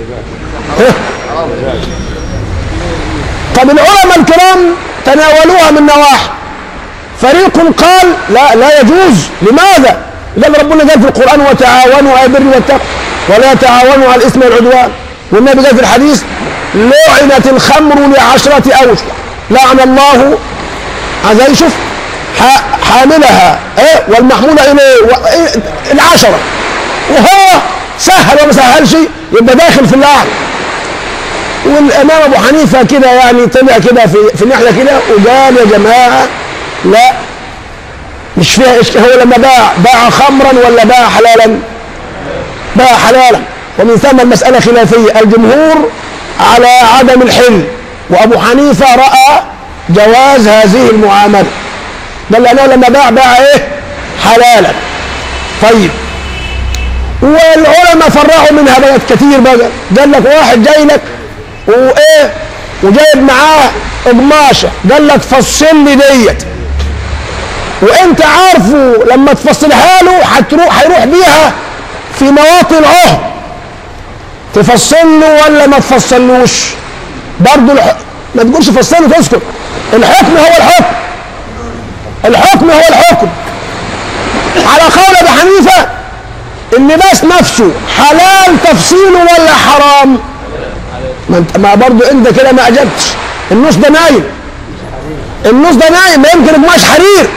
طب العلماء الكرام تناولوها من نواحي. فريق قال لا لا يجوز. لماذا؟ لأن ربنا قال في القرآن وتعاونوا على البر والتقوى ولا تعاونوا على الإثم والعدوان، والنبي قال في الحديث لعنت الخمر لعشرة أوجه، لعن الله عايز يشوف حاملها ايه والمحمولة اليه إيه العشرة، وهو سهل وما سهلش يبقى داخل في اللعن. والامام ابو حنيفه كده يعني طلع كده في في الناحيه كده وقال يا جماعه لا مش فيها اشكال. هو لما باع باع خمرا ولا باع حلالا؟ باع حلالا. ومن ثم المساله خلافيه، الجمهور على عدم الحل، وابو حنيفه راى جواز هذه المعامله. قال لأنه لما باع باع ايه؟ حلالا. طيب والعلماء فرعوا منها بقت كتير بقى. قال لك واحد جاي لك وايه وجايب معاه قماشه، قال لك فصل لي ديت، وانت عارفه لما تفصلها له هتروح هيروح بيها في مواطن العهد، تفصل له ولا ما تفصلوش؟ برضه الح... ما تقولش فصله تسكت. الحكم هو الحكم، الحكم هو الحكم. على قول ابي حنيفه اللباس نفسه حلال تفصيله ولا حرام؟ ما انت ما برضه انت كده ما اجبتش. النص ده نايم، النص ده نايم، ما يمكن قماش حرير.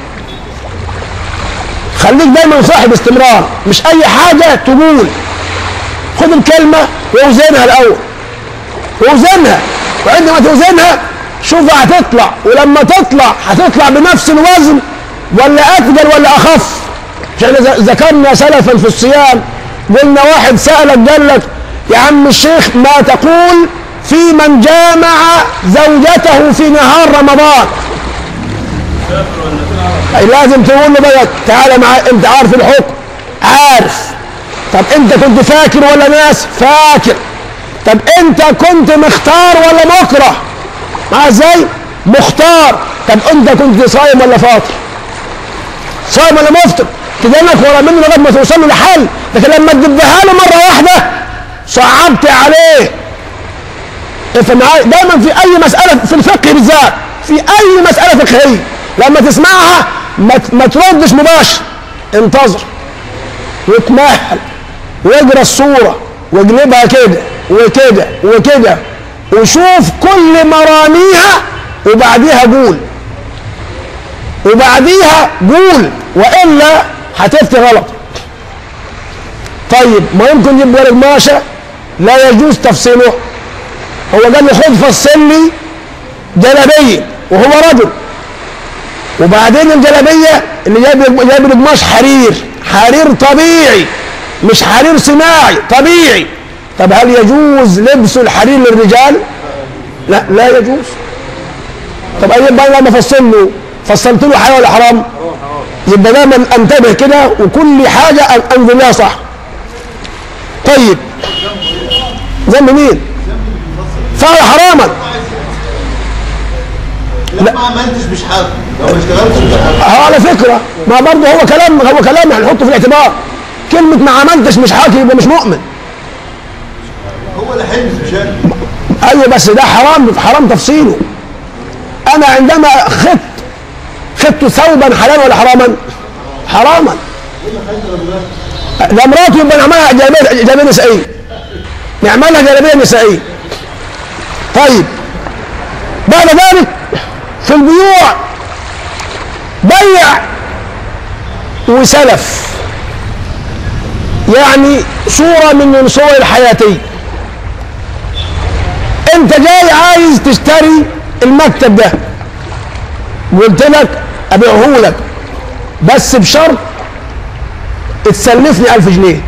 خليك دايما صاحب استمرار، مش اي حاجه تقول. خد الكلمه ووزنها الاول، ووزنها، وعندما توزنها شوفها هتطلع، ولما تطلع هتطلع بنفس الوزن ولا اثقل ولا اخف. احنا ذكرنا سلفا في الصيام قلنا واحد سالك قال لك يا عم الشيخ ما تقول في من جامع زوجته في نهار رمضان؟ لازم تقول له بقى تعالى معايا، انت عارف الحكم؟ عارف. طب انت كنت فاكر ولا ناس؟ فاكر. طب انت كنت مختار ولا مكره؟ مع ازاي؟ مختار. طب انت كنت صايم ولا فاطر؟ صايم ولا مفطر، تدنك ورا منه لغايه ما توصل له لحل. لكن لما تدبها له مره واحده صعبت عليه. افهم معايا، دايما في اي مساله في الفقه بالذات، في اي مساله فقهيه لما تسمعها ما, ما تردش مباشر، انتظر وتمهل واقرا الصوره واقلبها كده وكده وكده وشوف كل مراميها وبعديها قول وبعديها قول والا هتفتي غلط. طيب ما يمكن يبقى القماشه لا يجوز تفصيله. هو قال لي خد فصل لي جلابيه وهو رجل، وبعدين الجلابيه اللي جايب جايب القماش حرير، حرير طبيعي مش حرير صناعي طبيعي. طب هل يجوز لبس الحرير للرجال؟ لا لا يجوز. طب اي بقى لما فصل له فصلت له حلال ولا حرام؟ يبقى دايما انتبه كده وكل حاجه انظر لها صح. طيب ذنب مين؟ فعل حراما. لا ما عملتش مش حاجه، لو ما اشتغلتش مش حاجه. على فكره ما برضه هو كلام هو كلام هنحطه في الاعتبار. كلمه ما عملتش مش حاكي يبقى مش مؤمن. هو اللي حلم مش انا. ايوه بس ده حرام، حرام تفصيله. انا عندما خدت خدت ثوبا حلالا ولا حراما؟ حراما. ده مراته يبقى نعملها جلابيه جلابيه نسائيه. نعملها جلابيه نسائيه. طيب بعد ذلك في البيوع بيع وسلف، يعني صورة من صور الحياتية. انت جاي عايز تشتري المكتب ده، قلت لك ابيعه لك بس بشرط تسلفني ألف جنيه.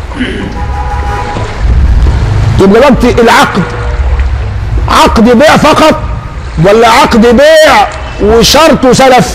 يبقى وقت العقد عقد بيع فقط ولا عقد بيع وشرط وسلف؟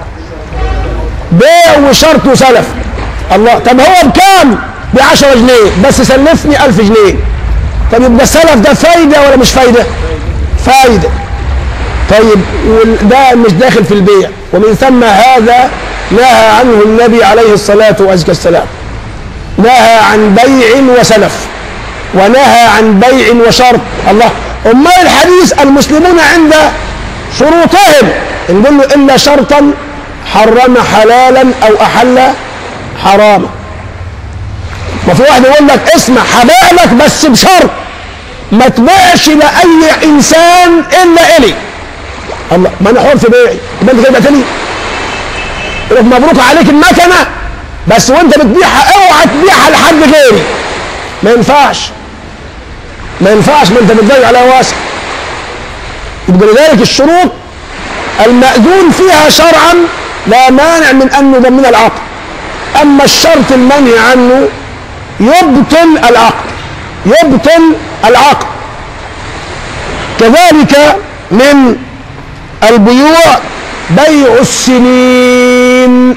بيع وشرط وسلف. الله، طب هو بكام؟ ب عشرة جنيه بس سلفني ألف جنيه. طب يبقى السلف ده فايده ولا مش فايده؟ فايده. طيب ده مش داخل في البيع، ومن ثم هذا نهى عنه النبي عليه الصلاه والسلام. نهى عن بيع وسلف ونهى عن بيع وشرط. الله، امال الحديث المسلمون عند شروطهم نقول له الا شرطا حرم حلالا او احل حراما. ما في واحد يقول لك اسمع هبيع لك بس بشرط ما تبيعش لاي انسان الا الي. الله، ما انا حر في بيعي، يبقى انت كده تاني يقول مبروك عليك المكنه بس وانت بتبيعها اوعى تبيعها لحد غيري. ما ينفعش ما ينفعش ما انت بتبيع على واسع. يبقى لذلك الشروط المأذون فيها شرعا لا مانع من ان نضمن العقد، اما الشرط المنهي عنه يبطل العقد يبطل العقد. كذلك من البيوع بيع السنين.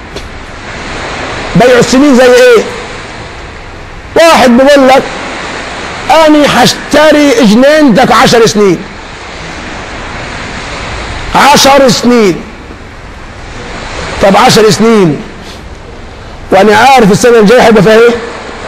بيع السنين زي ايه؟ واحد بيقول لك اني هشتري جنينتك عشر سنين عشر سنين. طب عشر سنين وانا عارف السنه الجايه هيبقى فيها ايه،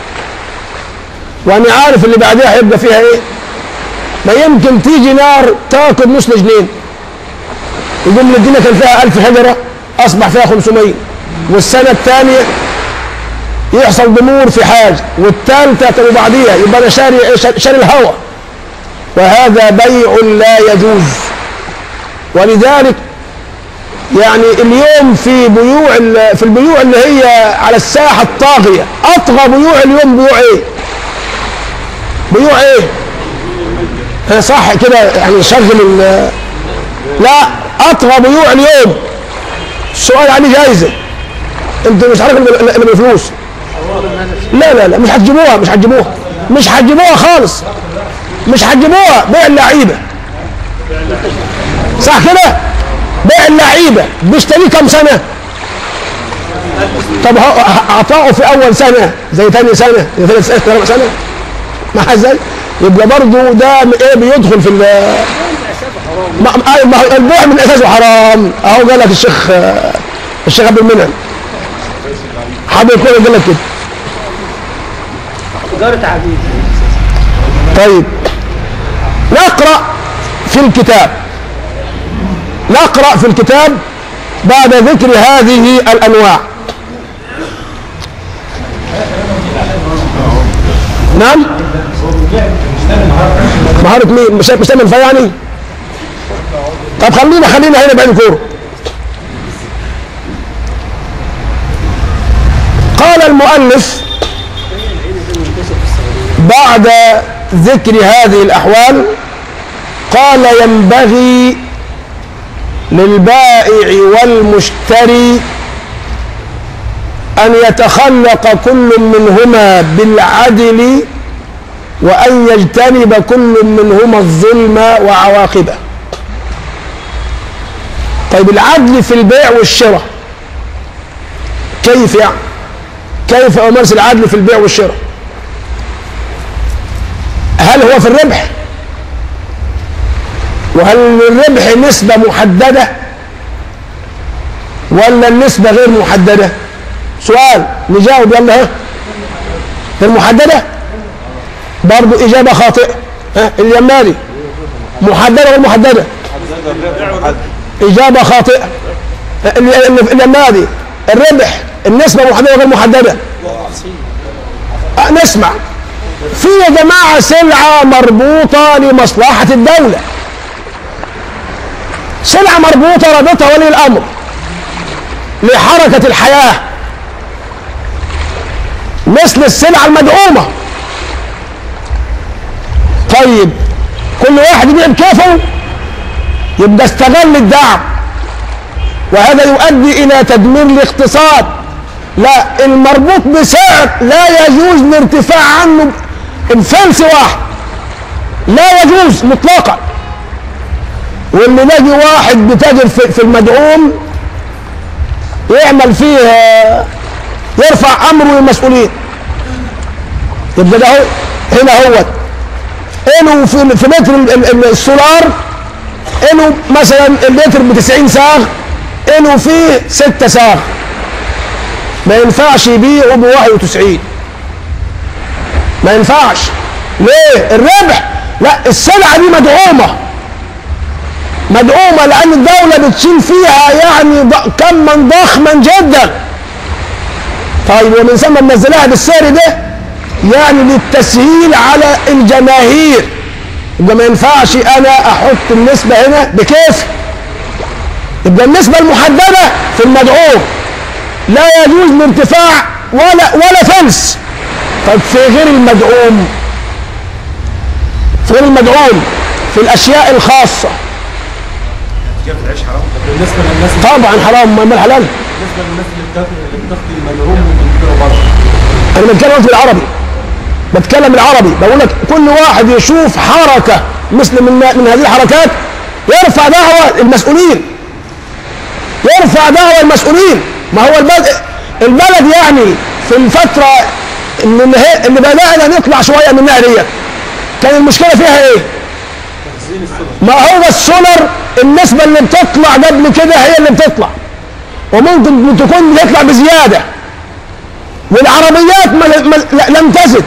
وانا عارف اللي بعدها هيبقى فيها ايه. ما يمكن تيجي نار تاكل نص جنين، يقوم الدنيا كان فيها ألف حجره اصبح فيها خمسمية، والسنه الثانيه يحصل ضمور في حاجه، والثالثه تبقى بعديها يبقى انا شاري شاري الهواء، وهذا بيع لا يجوز. ولذلك يعني اليوم في بيوع في البيوع اللي هي على الساحه الطاغيه، اطغى بيوع اليوم بيوع ايه؟ بيوع ايه؟ هي صح كده يعني شغل. لا، اطغى بيوع اليوم السؤال عليه جايزه. انتوا مش عارف اللي بفلوس. لا لا لا مش هتجيبوها مش هتجيبوها مش هتجيبوها خالص، مش هتجيبوها. بيع اللعيبه صح كده؟ بيع اللعيبه بيشتريه كم سنه؟ طب اعطاه في اول سنه زي ثاني سنه زي ثالث سنه رابع سنه، ما ازاي؟ يبقى برضه ده ايه بيدخل في ال ما البيع من اساسه حرام. اهو قال لك الشيخ الشيخ عبد المنعم حابب يكون يقول لك كده. إدارة عبيد. طيب نقرأ في الكتاب نقرأ في الكتاب بعد ذكر هذه الأنواع. نعم مهارة مين؟ مش مش تعمل فيها يعني؟ طب خلينا خلينا هنا بعد الكورة. قال المؤلف بعد ذكر هذه الأحوال قال ينبغي للبائع والمشتري أن يتخلق كل منهما بالعدل وأن يجتنب كل منهما الظلم وعواقبه. طيب العدل في البيع والشراء كيف يعني؟ كيف أمارس العدل في البيع والشراء؟ هل هو في الربح؟ وهل الربح نسبة محددة ولا النسبة غير محددة؟ سؤال نجاوب يلا. ها غير محددة برضو إجابة خاطئة. ها اليماني محددة غير محددة؟ إجابة خاطئة. اليماني الربح النسبة محددة غير محددة؟ أه نسمع في يا جماعة سلعة مربوطة لمصلحة الدولة، سلعة مربوطة رابطها ولي الأمر لحركة الحياة مثل السلعة المدعومة. طيب كل واحد يبيع بكيفه يبقى استغل الدعم وهذا يؤدي إلى تدمير الاقتصاد. لا، المربوط بسعر لا يجوز الارتفاع عنه بفلس واحد، لا يجوز مطلقا. واللي لاقي واحد بتاجر في المدعوم يعمل فيه يرفع امره للمسؤولين يبقى ده هنا هو انه في في لتر السولار انه مثلا اللتر ب تسعين صاغ انه فيه ستة صاغ ما ينفعش يبيعه ب واحد وتسعين، ما ينفعش. ليه؟ الربح لا، السلعه دي مدعومه مدعومه لان الدوله بتشيل فيها يعني كما ضخما جدا. طيب ومن ثم منزلها بالسعر ده يعني للتسهيل على الجماهير، يبقى ما ينفعش انا احط النسبه هنا بكيف. يبقى النسبه المحدده في المدعوم لا يجوز الارتفاع ولا ولا فلس. طيب في غير المدعوم في غير المدعوم في الاشياء الخاصه العيش حرام بالنسبه للناس طبعا حرام. ما الحلال بالنسبه للناس اللي بتاخد المدعوم وبتبيعه بره. انا بتكلم بالعربي بتكلم بالعربي بقول لك كل واحد يشوف حركه مثل من من هذه الحركات يرفع دعوه المسؤولين يرفع دعوه المسؤولين. ما هو البلد البلد يعني في الفتره اللي اللي بدانا نطلع شويه منها ديت كان المشكله فيها ايه؟ ما هو السولر النسبه اللي بتطلع قبل كده هي اللي بتطلع وممكن تكون بتطلع بزياده والعربيات لم تزد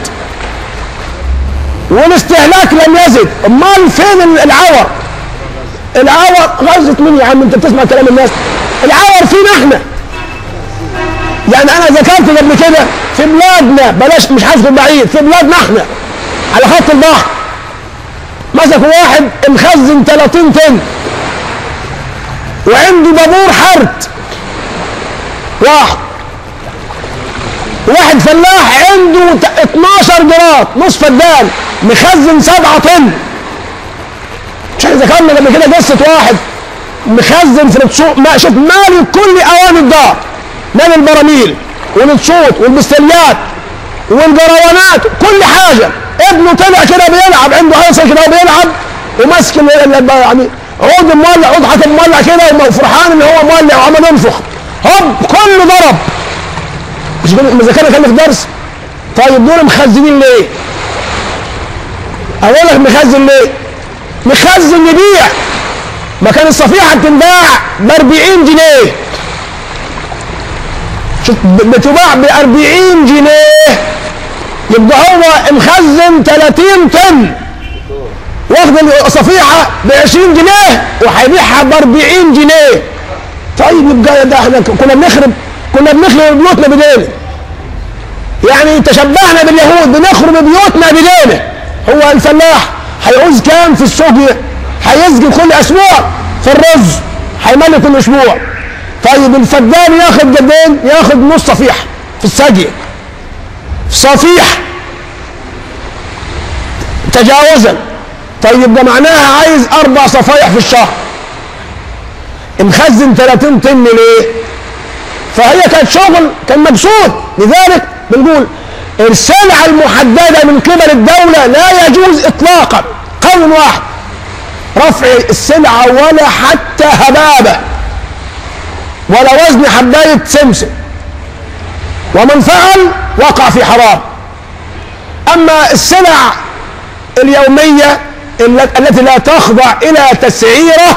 والاستهلاك لم يزد. امال فين العور؟ العور غزت مين يا عم؟ انت بتسمع كلام الناس. العور فينا احنا. يعني انا ذكرت قبل كده في بلادنا بلاش مش هذكر بعيد في بلادنا احنا على خط البحر مسكوا واحد مخزن ثلاثين طن وعنده بابور حرت واحد واحد فلاح عنده اتناشر جرات نص فدان مخزن سبعة طن. مش احنا ذكرنا قبل كده قصه واحد مخزن في السوق ما شوف مالي كل اواني الدار، مال البراميل والشوط والبستليات والجروانات كل حاجه. ابنه طلع كده بيلعب عنده هيصل كده وبيلعب وماسك يعني عود مولع عود حتى مولع كده وفرحان ان هو مولع وعمال ينفخ هوب كله ضرب. مش مذاكرنا كان في درس. طيب دول مخزنين ليه؟ اقول لك مخزن ليه؟ مخزن يبيع. ما كان الصفيحه بتنباع ب أربعين جنيه بتباع ب أربعين جنيه، يبقى هو مخزن ثلاثين طن، واخد الصفيحه ب عشرين جنيه وهيبيعها ب أربعين جنيه. طيب يبقى ده احنا كنا بنخرب كنا بنخرب بيوتنا بدينا، يعني تشبهنا باليهود بنخرب بيوتنا بدينا. هو الفلاح هيعوز كام في السوق؟ هيسقي كل اسبوع في الرز، هيملي كل اسبوع. طيب الفدان ياخد قدين؟ ياخد نص صفيحه في السقي، صفيحه تجاوزا. طيب ده معناها عايز اربع صفايح في الشهر، مخزن ثلاثين طن ليه؟ فهي كانت شغل كان مبسوط. لذلك بنقول السلعه المحدده من قبل الدوله لا يجوز اطلاقا قول واحد رفع السلعه ولا حتى هبابه ولا وزن حبايه سمسم، ومن فعل وقع في حرام. اما السلع اليوميه التي لا تخضع الى تسعيره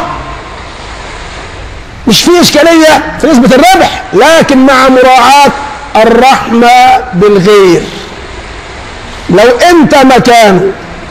مش فيه اشكاليه في نسبه الربح، لكن مع مراعاه الرحمه بالغير. لو انت مكانه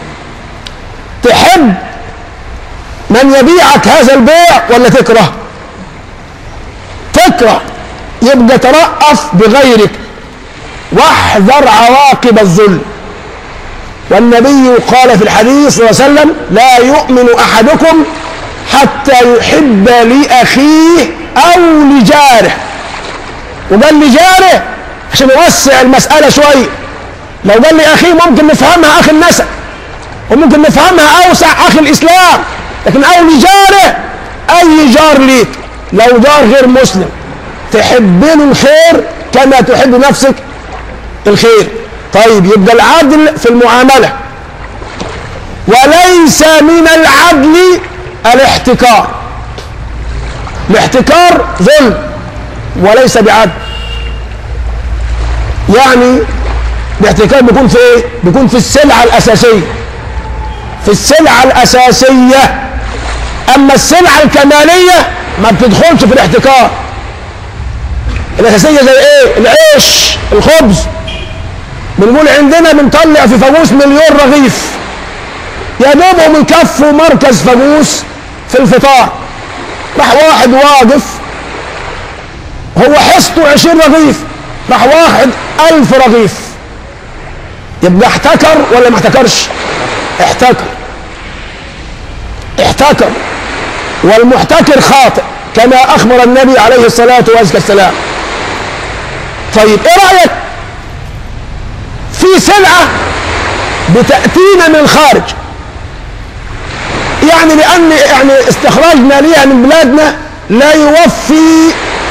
تحب من يبيعك هذا البيع ولا تكره؟ تكره، يبقى ترأف بغيرك واحذر عواقب الظلم. والنبي قال في الحديث صلى الله عليه وسلم: لا يؤمن احدكم حتى يحب لاخيه او لجاره. وقال لجاره عشان يوسع المساله شويه. لو قال لاخيه ممكن نفهمها اخي النسب، وممكن نفهمها اوسع اخي الاسلام، لكن او لجاره اي جار ليك، لو جار غير مسلم تحب له الخير كما تحب نفسك الخير. طيب يبقى العدل في المعامله، وليس من العدل الاحتكار. الاحتكار ظلم وليس بعدل. يعني الاحتكار بيكون في ايه؟ بيكون في السلعه الاساسيه، في السلعه الاساسيه. اما السلعه الكماليه ما بتدخلش في الاحتكار. الاساسيه زي ايه؟ العيش، الخبز. بنقول عندنا بنطلع في فانوس مليون رغيف، يا دوبهم يكفوا مركز فانوس في الفطار. راح واحد واقف هو حصته عشرين رغيف، راح واحد ألف رغيف، يبقى احتكر ولا ما احتكرش؟ احتكر احتكر والمحتكر خاطئ كما أخبر النبي عليه الصلاة والسلام. طيب ايه رأيك في سلعة بتأتينا من الخارج، يعني لأن يعني استخراجنا ليها من بلادنا لا يوفي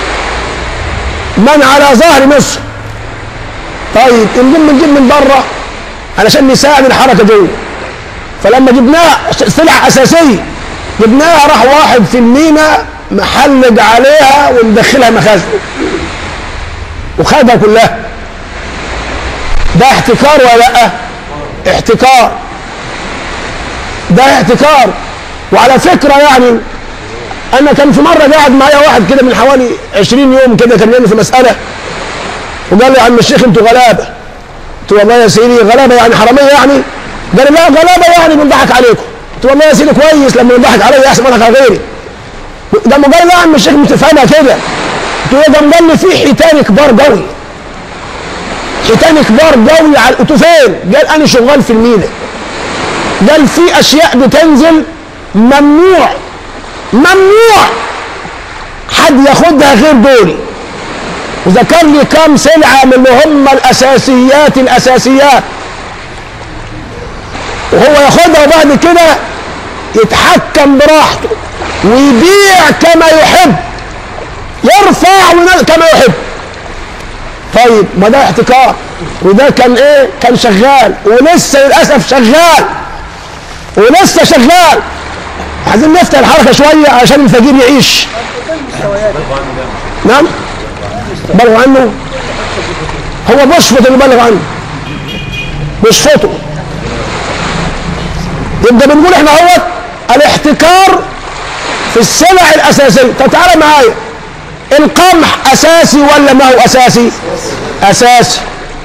من على ظهر مصر. طيب نقوم نجيب من بره علشان نساعد الحركة جوه. فلما جبناها سلع أساسية جبناها، راح واحد في المينا محلق عليها ومدخلها مخازن وخدها كلها. ده احتكار ولا لا؟ احتكار، ده احتكار. وعلى فكرة يعني انا كان في مرة قاعد معايا واحد كده من حوالي عشرين يوم كده، كان يعمل في مسألة وقال لي: يا عم الشيخ انتوا غلابة. قلت: والله يا سيدي غلابة يعني حرامية يعني؟ قال لي: لا غلابة يعني بنضحك عليكم. قلت: والله يا سيدي كويس لما يضحك عليا احسن ما اضحك على غيري. ده قال لي: لا يا عم الشيخ مش تفهمها كده. قلت له: ده قال لي في حيتان كبار قوي، حيتان كبار قوي. قلت له: فين؟ قال: انا شغال في المينا. قال: في اشياء بتنزل ممنوع ممنوع حد ياخدها غير دولي. وذكر لي كم سلعه من اللي هم الاساسيات الاساسيات، وهو ياخدها وبعد كده يتحكم براحته ويبيع كما يحب، يرفع كما يحب. طيب ما ده احتكار، وده كان ايه؟ كان شغال ولسه للاسف شغال ولسه شغال. عايزين نفتح الحركه شويه عشان الفقير يعيش. نعم بلغ عنه، هو بيشفط اللي بلغ عنه، بيشفطه. يبقى بنقول احنا اهوت الاحتكار في السلع الاساسيه. طب تعالى معايا، القمح اساسي ولا ما هو اساسي؟ اساسي.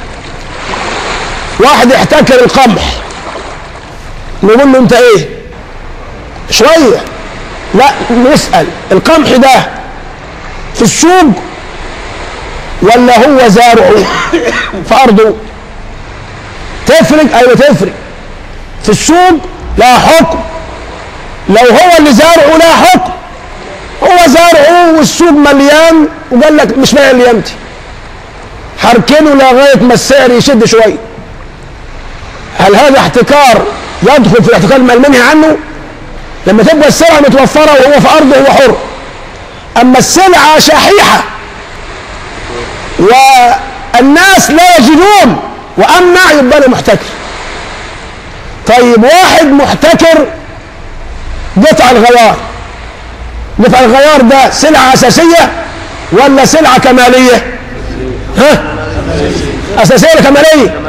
واحد يحتكر القمح نقول له انت ايه؟ شويه. لا، نسال القمح ده في السوق ولا هو زارعه في ارضه؟ تفرق؟ ايوه تفرق. في السوق لا حكم، لو هو اللي زارعه لا حكم. هو زارعه والسوق مليان وقال لك مش مالي ليمتي، هركنه لغايه ما السعر يشد شويه. هل هذا احتكار يدخل في الاحتكار المنهي عنه؟ لما تبقى السلعه متوفره وهو في ارضه هو حر. اما السلعه شحيحه والناس لا يجدون وامنع يبقى له محتكر. طيب واحد محتكر قطع الغيار، قطع الغيار ده سلعه اساسيه ولا سلعه كماليه؟ ها؟ اساسيه ولا كماليه؟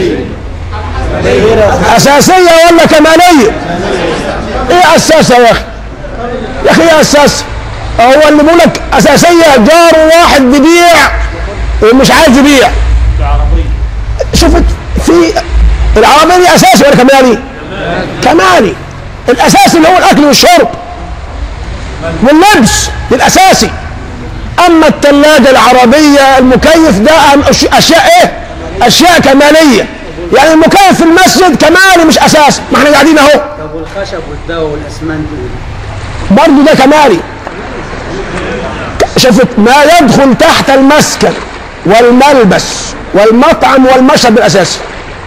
اساسيه ولا كماليه؟ ايه اساسه يا اخي؟ يا اخي ايه اساسه؟ هو اللي بيقول لك اساسيه جاره واحد بيبيع ومش عايز يبيع. شوفت في العربيه اساسي ولا كمالي؟ كمالي. الاساسي اللي هو الاكل والشرب واللبس الاساسي. اما الثلاجه العربيه المكيف ده اشياء ايه؟ اشياء كماليه. يعني المكيف في المسجد كمالي مش اساسي، ما احنا قاعدين اهو. طب والخشب والدواء والاسمنت برضه ده كمالي. شفت ما يدخل تحت المسكن والملبس والمطعم والمشرب الاساسي.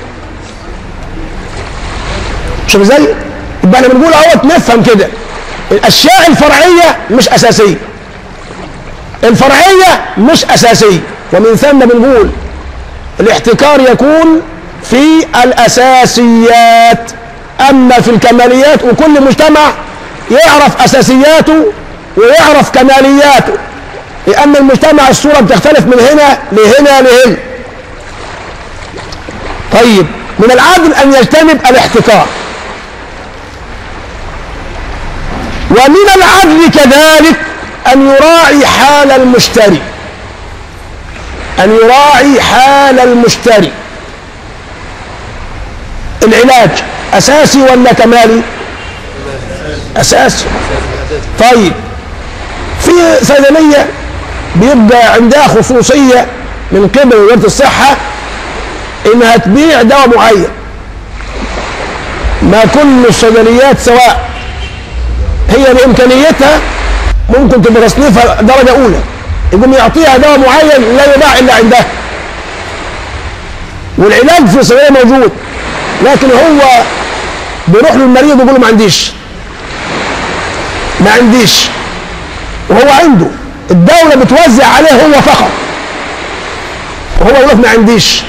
شوف ازاي؟ يبقى احنا بنقول اهوت نفهم كده الاشياء الفرعيه مش اساسيه. الفرعيه مش اساسيه، ومن ثم بنقول الاحتكار يكون في الاساسيات. اما في الكماليات وكل مجتمع يعرف اساسياته ويعرف كمالياته، لان المجتمع الصوره بتختلف من هنا لهنا لهنا. طيب من العدل ان يجتنب الاحتكار، ومن العدل كذلك ان يراعي حال المشتري، ان يراعي حال المشتري. العلاج اساسي ولا كمالي؟ اساسي. طيب في صيدليه بيبقى عندها خصوصيه من قبل وزاره الصحه انها تبيع دواء معين. ما كل الصيدليات سواء هي بامكانيتها ممكن تبقى تصنيفها درجه اولى، يقوم يعطيها دواء معين لا يباع الا عندها، والعلاج في الصيدليه موجود، لكن هو بيروح للمريض ويقول له ما عنديش ما عنديش وهو عنده. الدولة بتوزع عليه هو فقط وهو يقول لك ما عنديش،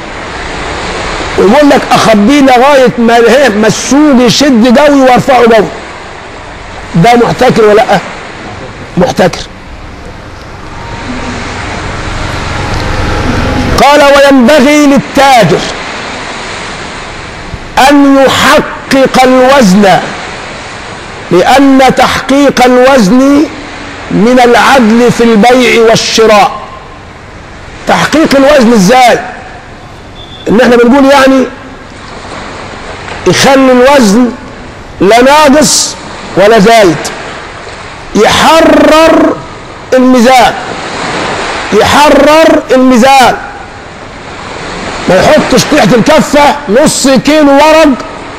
ويقول لك اخبيه لغايه ما ما السوق يشد قوي وارفعه قوي. ده محتكر ولا لا؟ محتكر. قال وينبغي للتاجر ان يحقق الوزن، لان تحقيق الوزن من العدل في البيع والشراء. تحقيق الوزن ازاي؟ ان احنا بنقول يعني يخلي الوزن لا ناقص ولا زايد، يحرر الميزان، يحرر الميزان، ما يحطش تحت الكفه نص كيلو ورق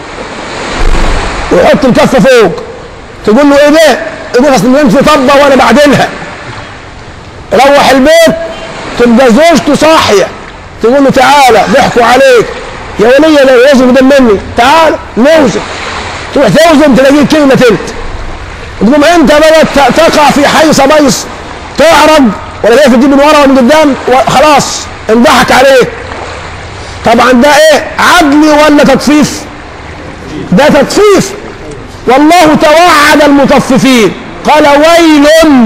ويحط الكفه فوق. تقول له ايه ده؟ يقول اصل ما في طبه وانا بعدلها. روح البيت تبقى زوجته صاحيه تقول له تعالى ضحكوا عليك يا وليه لو يوزن بدل مني، تعال نوزن. تروح توزن تلاقيه كيلو الا تلت. تقوم انت بقى تقع في حيص بيص، تعرج ولا تقف تجيب من ورا ومن قدام وخلاص انضحك عليك. طبعا ده ايه؟ عدل ولا تطفيف؟ ده تطفيف. والله توعد المطففين قال ويل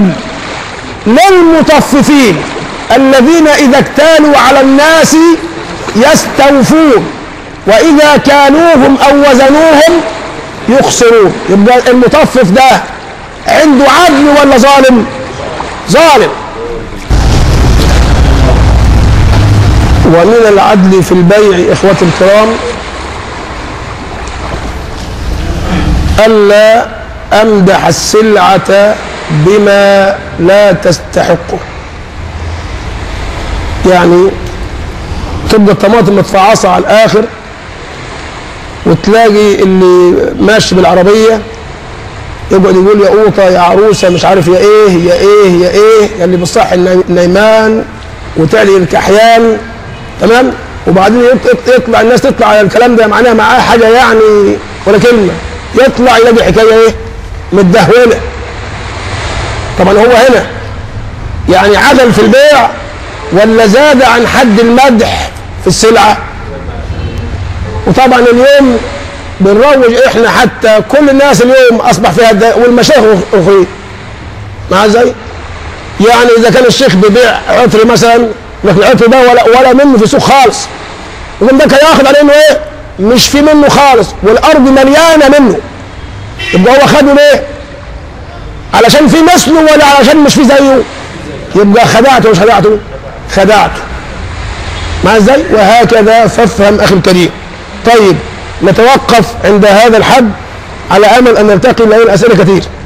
للمطففين الذين اذا اكتالوا على الناس يستوفون واذا كالوهم او وزنوهم يخسرون. يبقى المطفف ده عنده عدل ولا ظالم؟ ظالم. ومن العدل في البيع إخوتي الكرام ألا أمدح السلعة بما لا تستحقه. يعني تبقى الطماطم متفعصة على الآخر، وتلاقي اللي ماشي بالعربية يقعد يقول يا قوطة يا عروسة مش عارف يا ايه يا ايه يا ايه يا اللي بالصح النيمان وتعلي الكحيان، تمام؟ وبعدين يطلع الناس تطلع على الكلام ده معناها معاه حاجة يعني ولا كلمة، يطلع يلاقي حكاية ايه؟ متدهولة. طبعا هو هنا يعني عدل في البيع ولا زاد عن حد المدح في السلعة؟ وطبعا اليوم بنروج احنا حتى كل الناس اليوم اصبح فيها الدا... والمشايخ الاخرين مع ازاي؟ يعني اذا كان الشيخ بيبيع عطر مثلا، لكن العطر ده ولا ولا منه في سوق خالص، ومن ده هياخد على انه ايه؟ مش في منه خالص، والارض مليانه منه، يبقى هو خده ليه؟ علشان في مثله ولا علشان مش في زيه؟ يبقى خدعته مش خدعته؟ خدعته مع ازاي؟ وهكذا فافهم اخي الكريم. طيب نتوقف عند هذا الحد على امل ان نلتقي لنا اسئله كثير.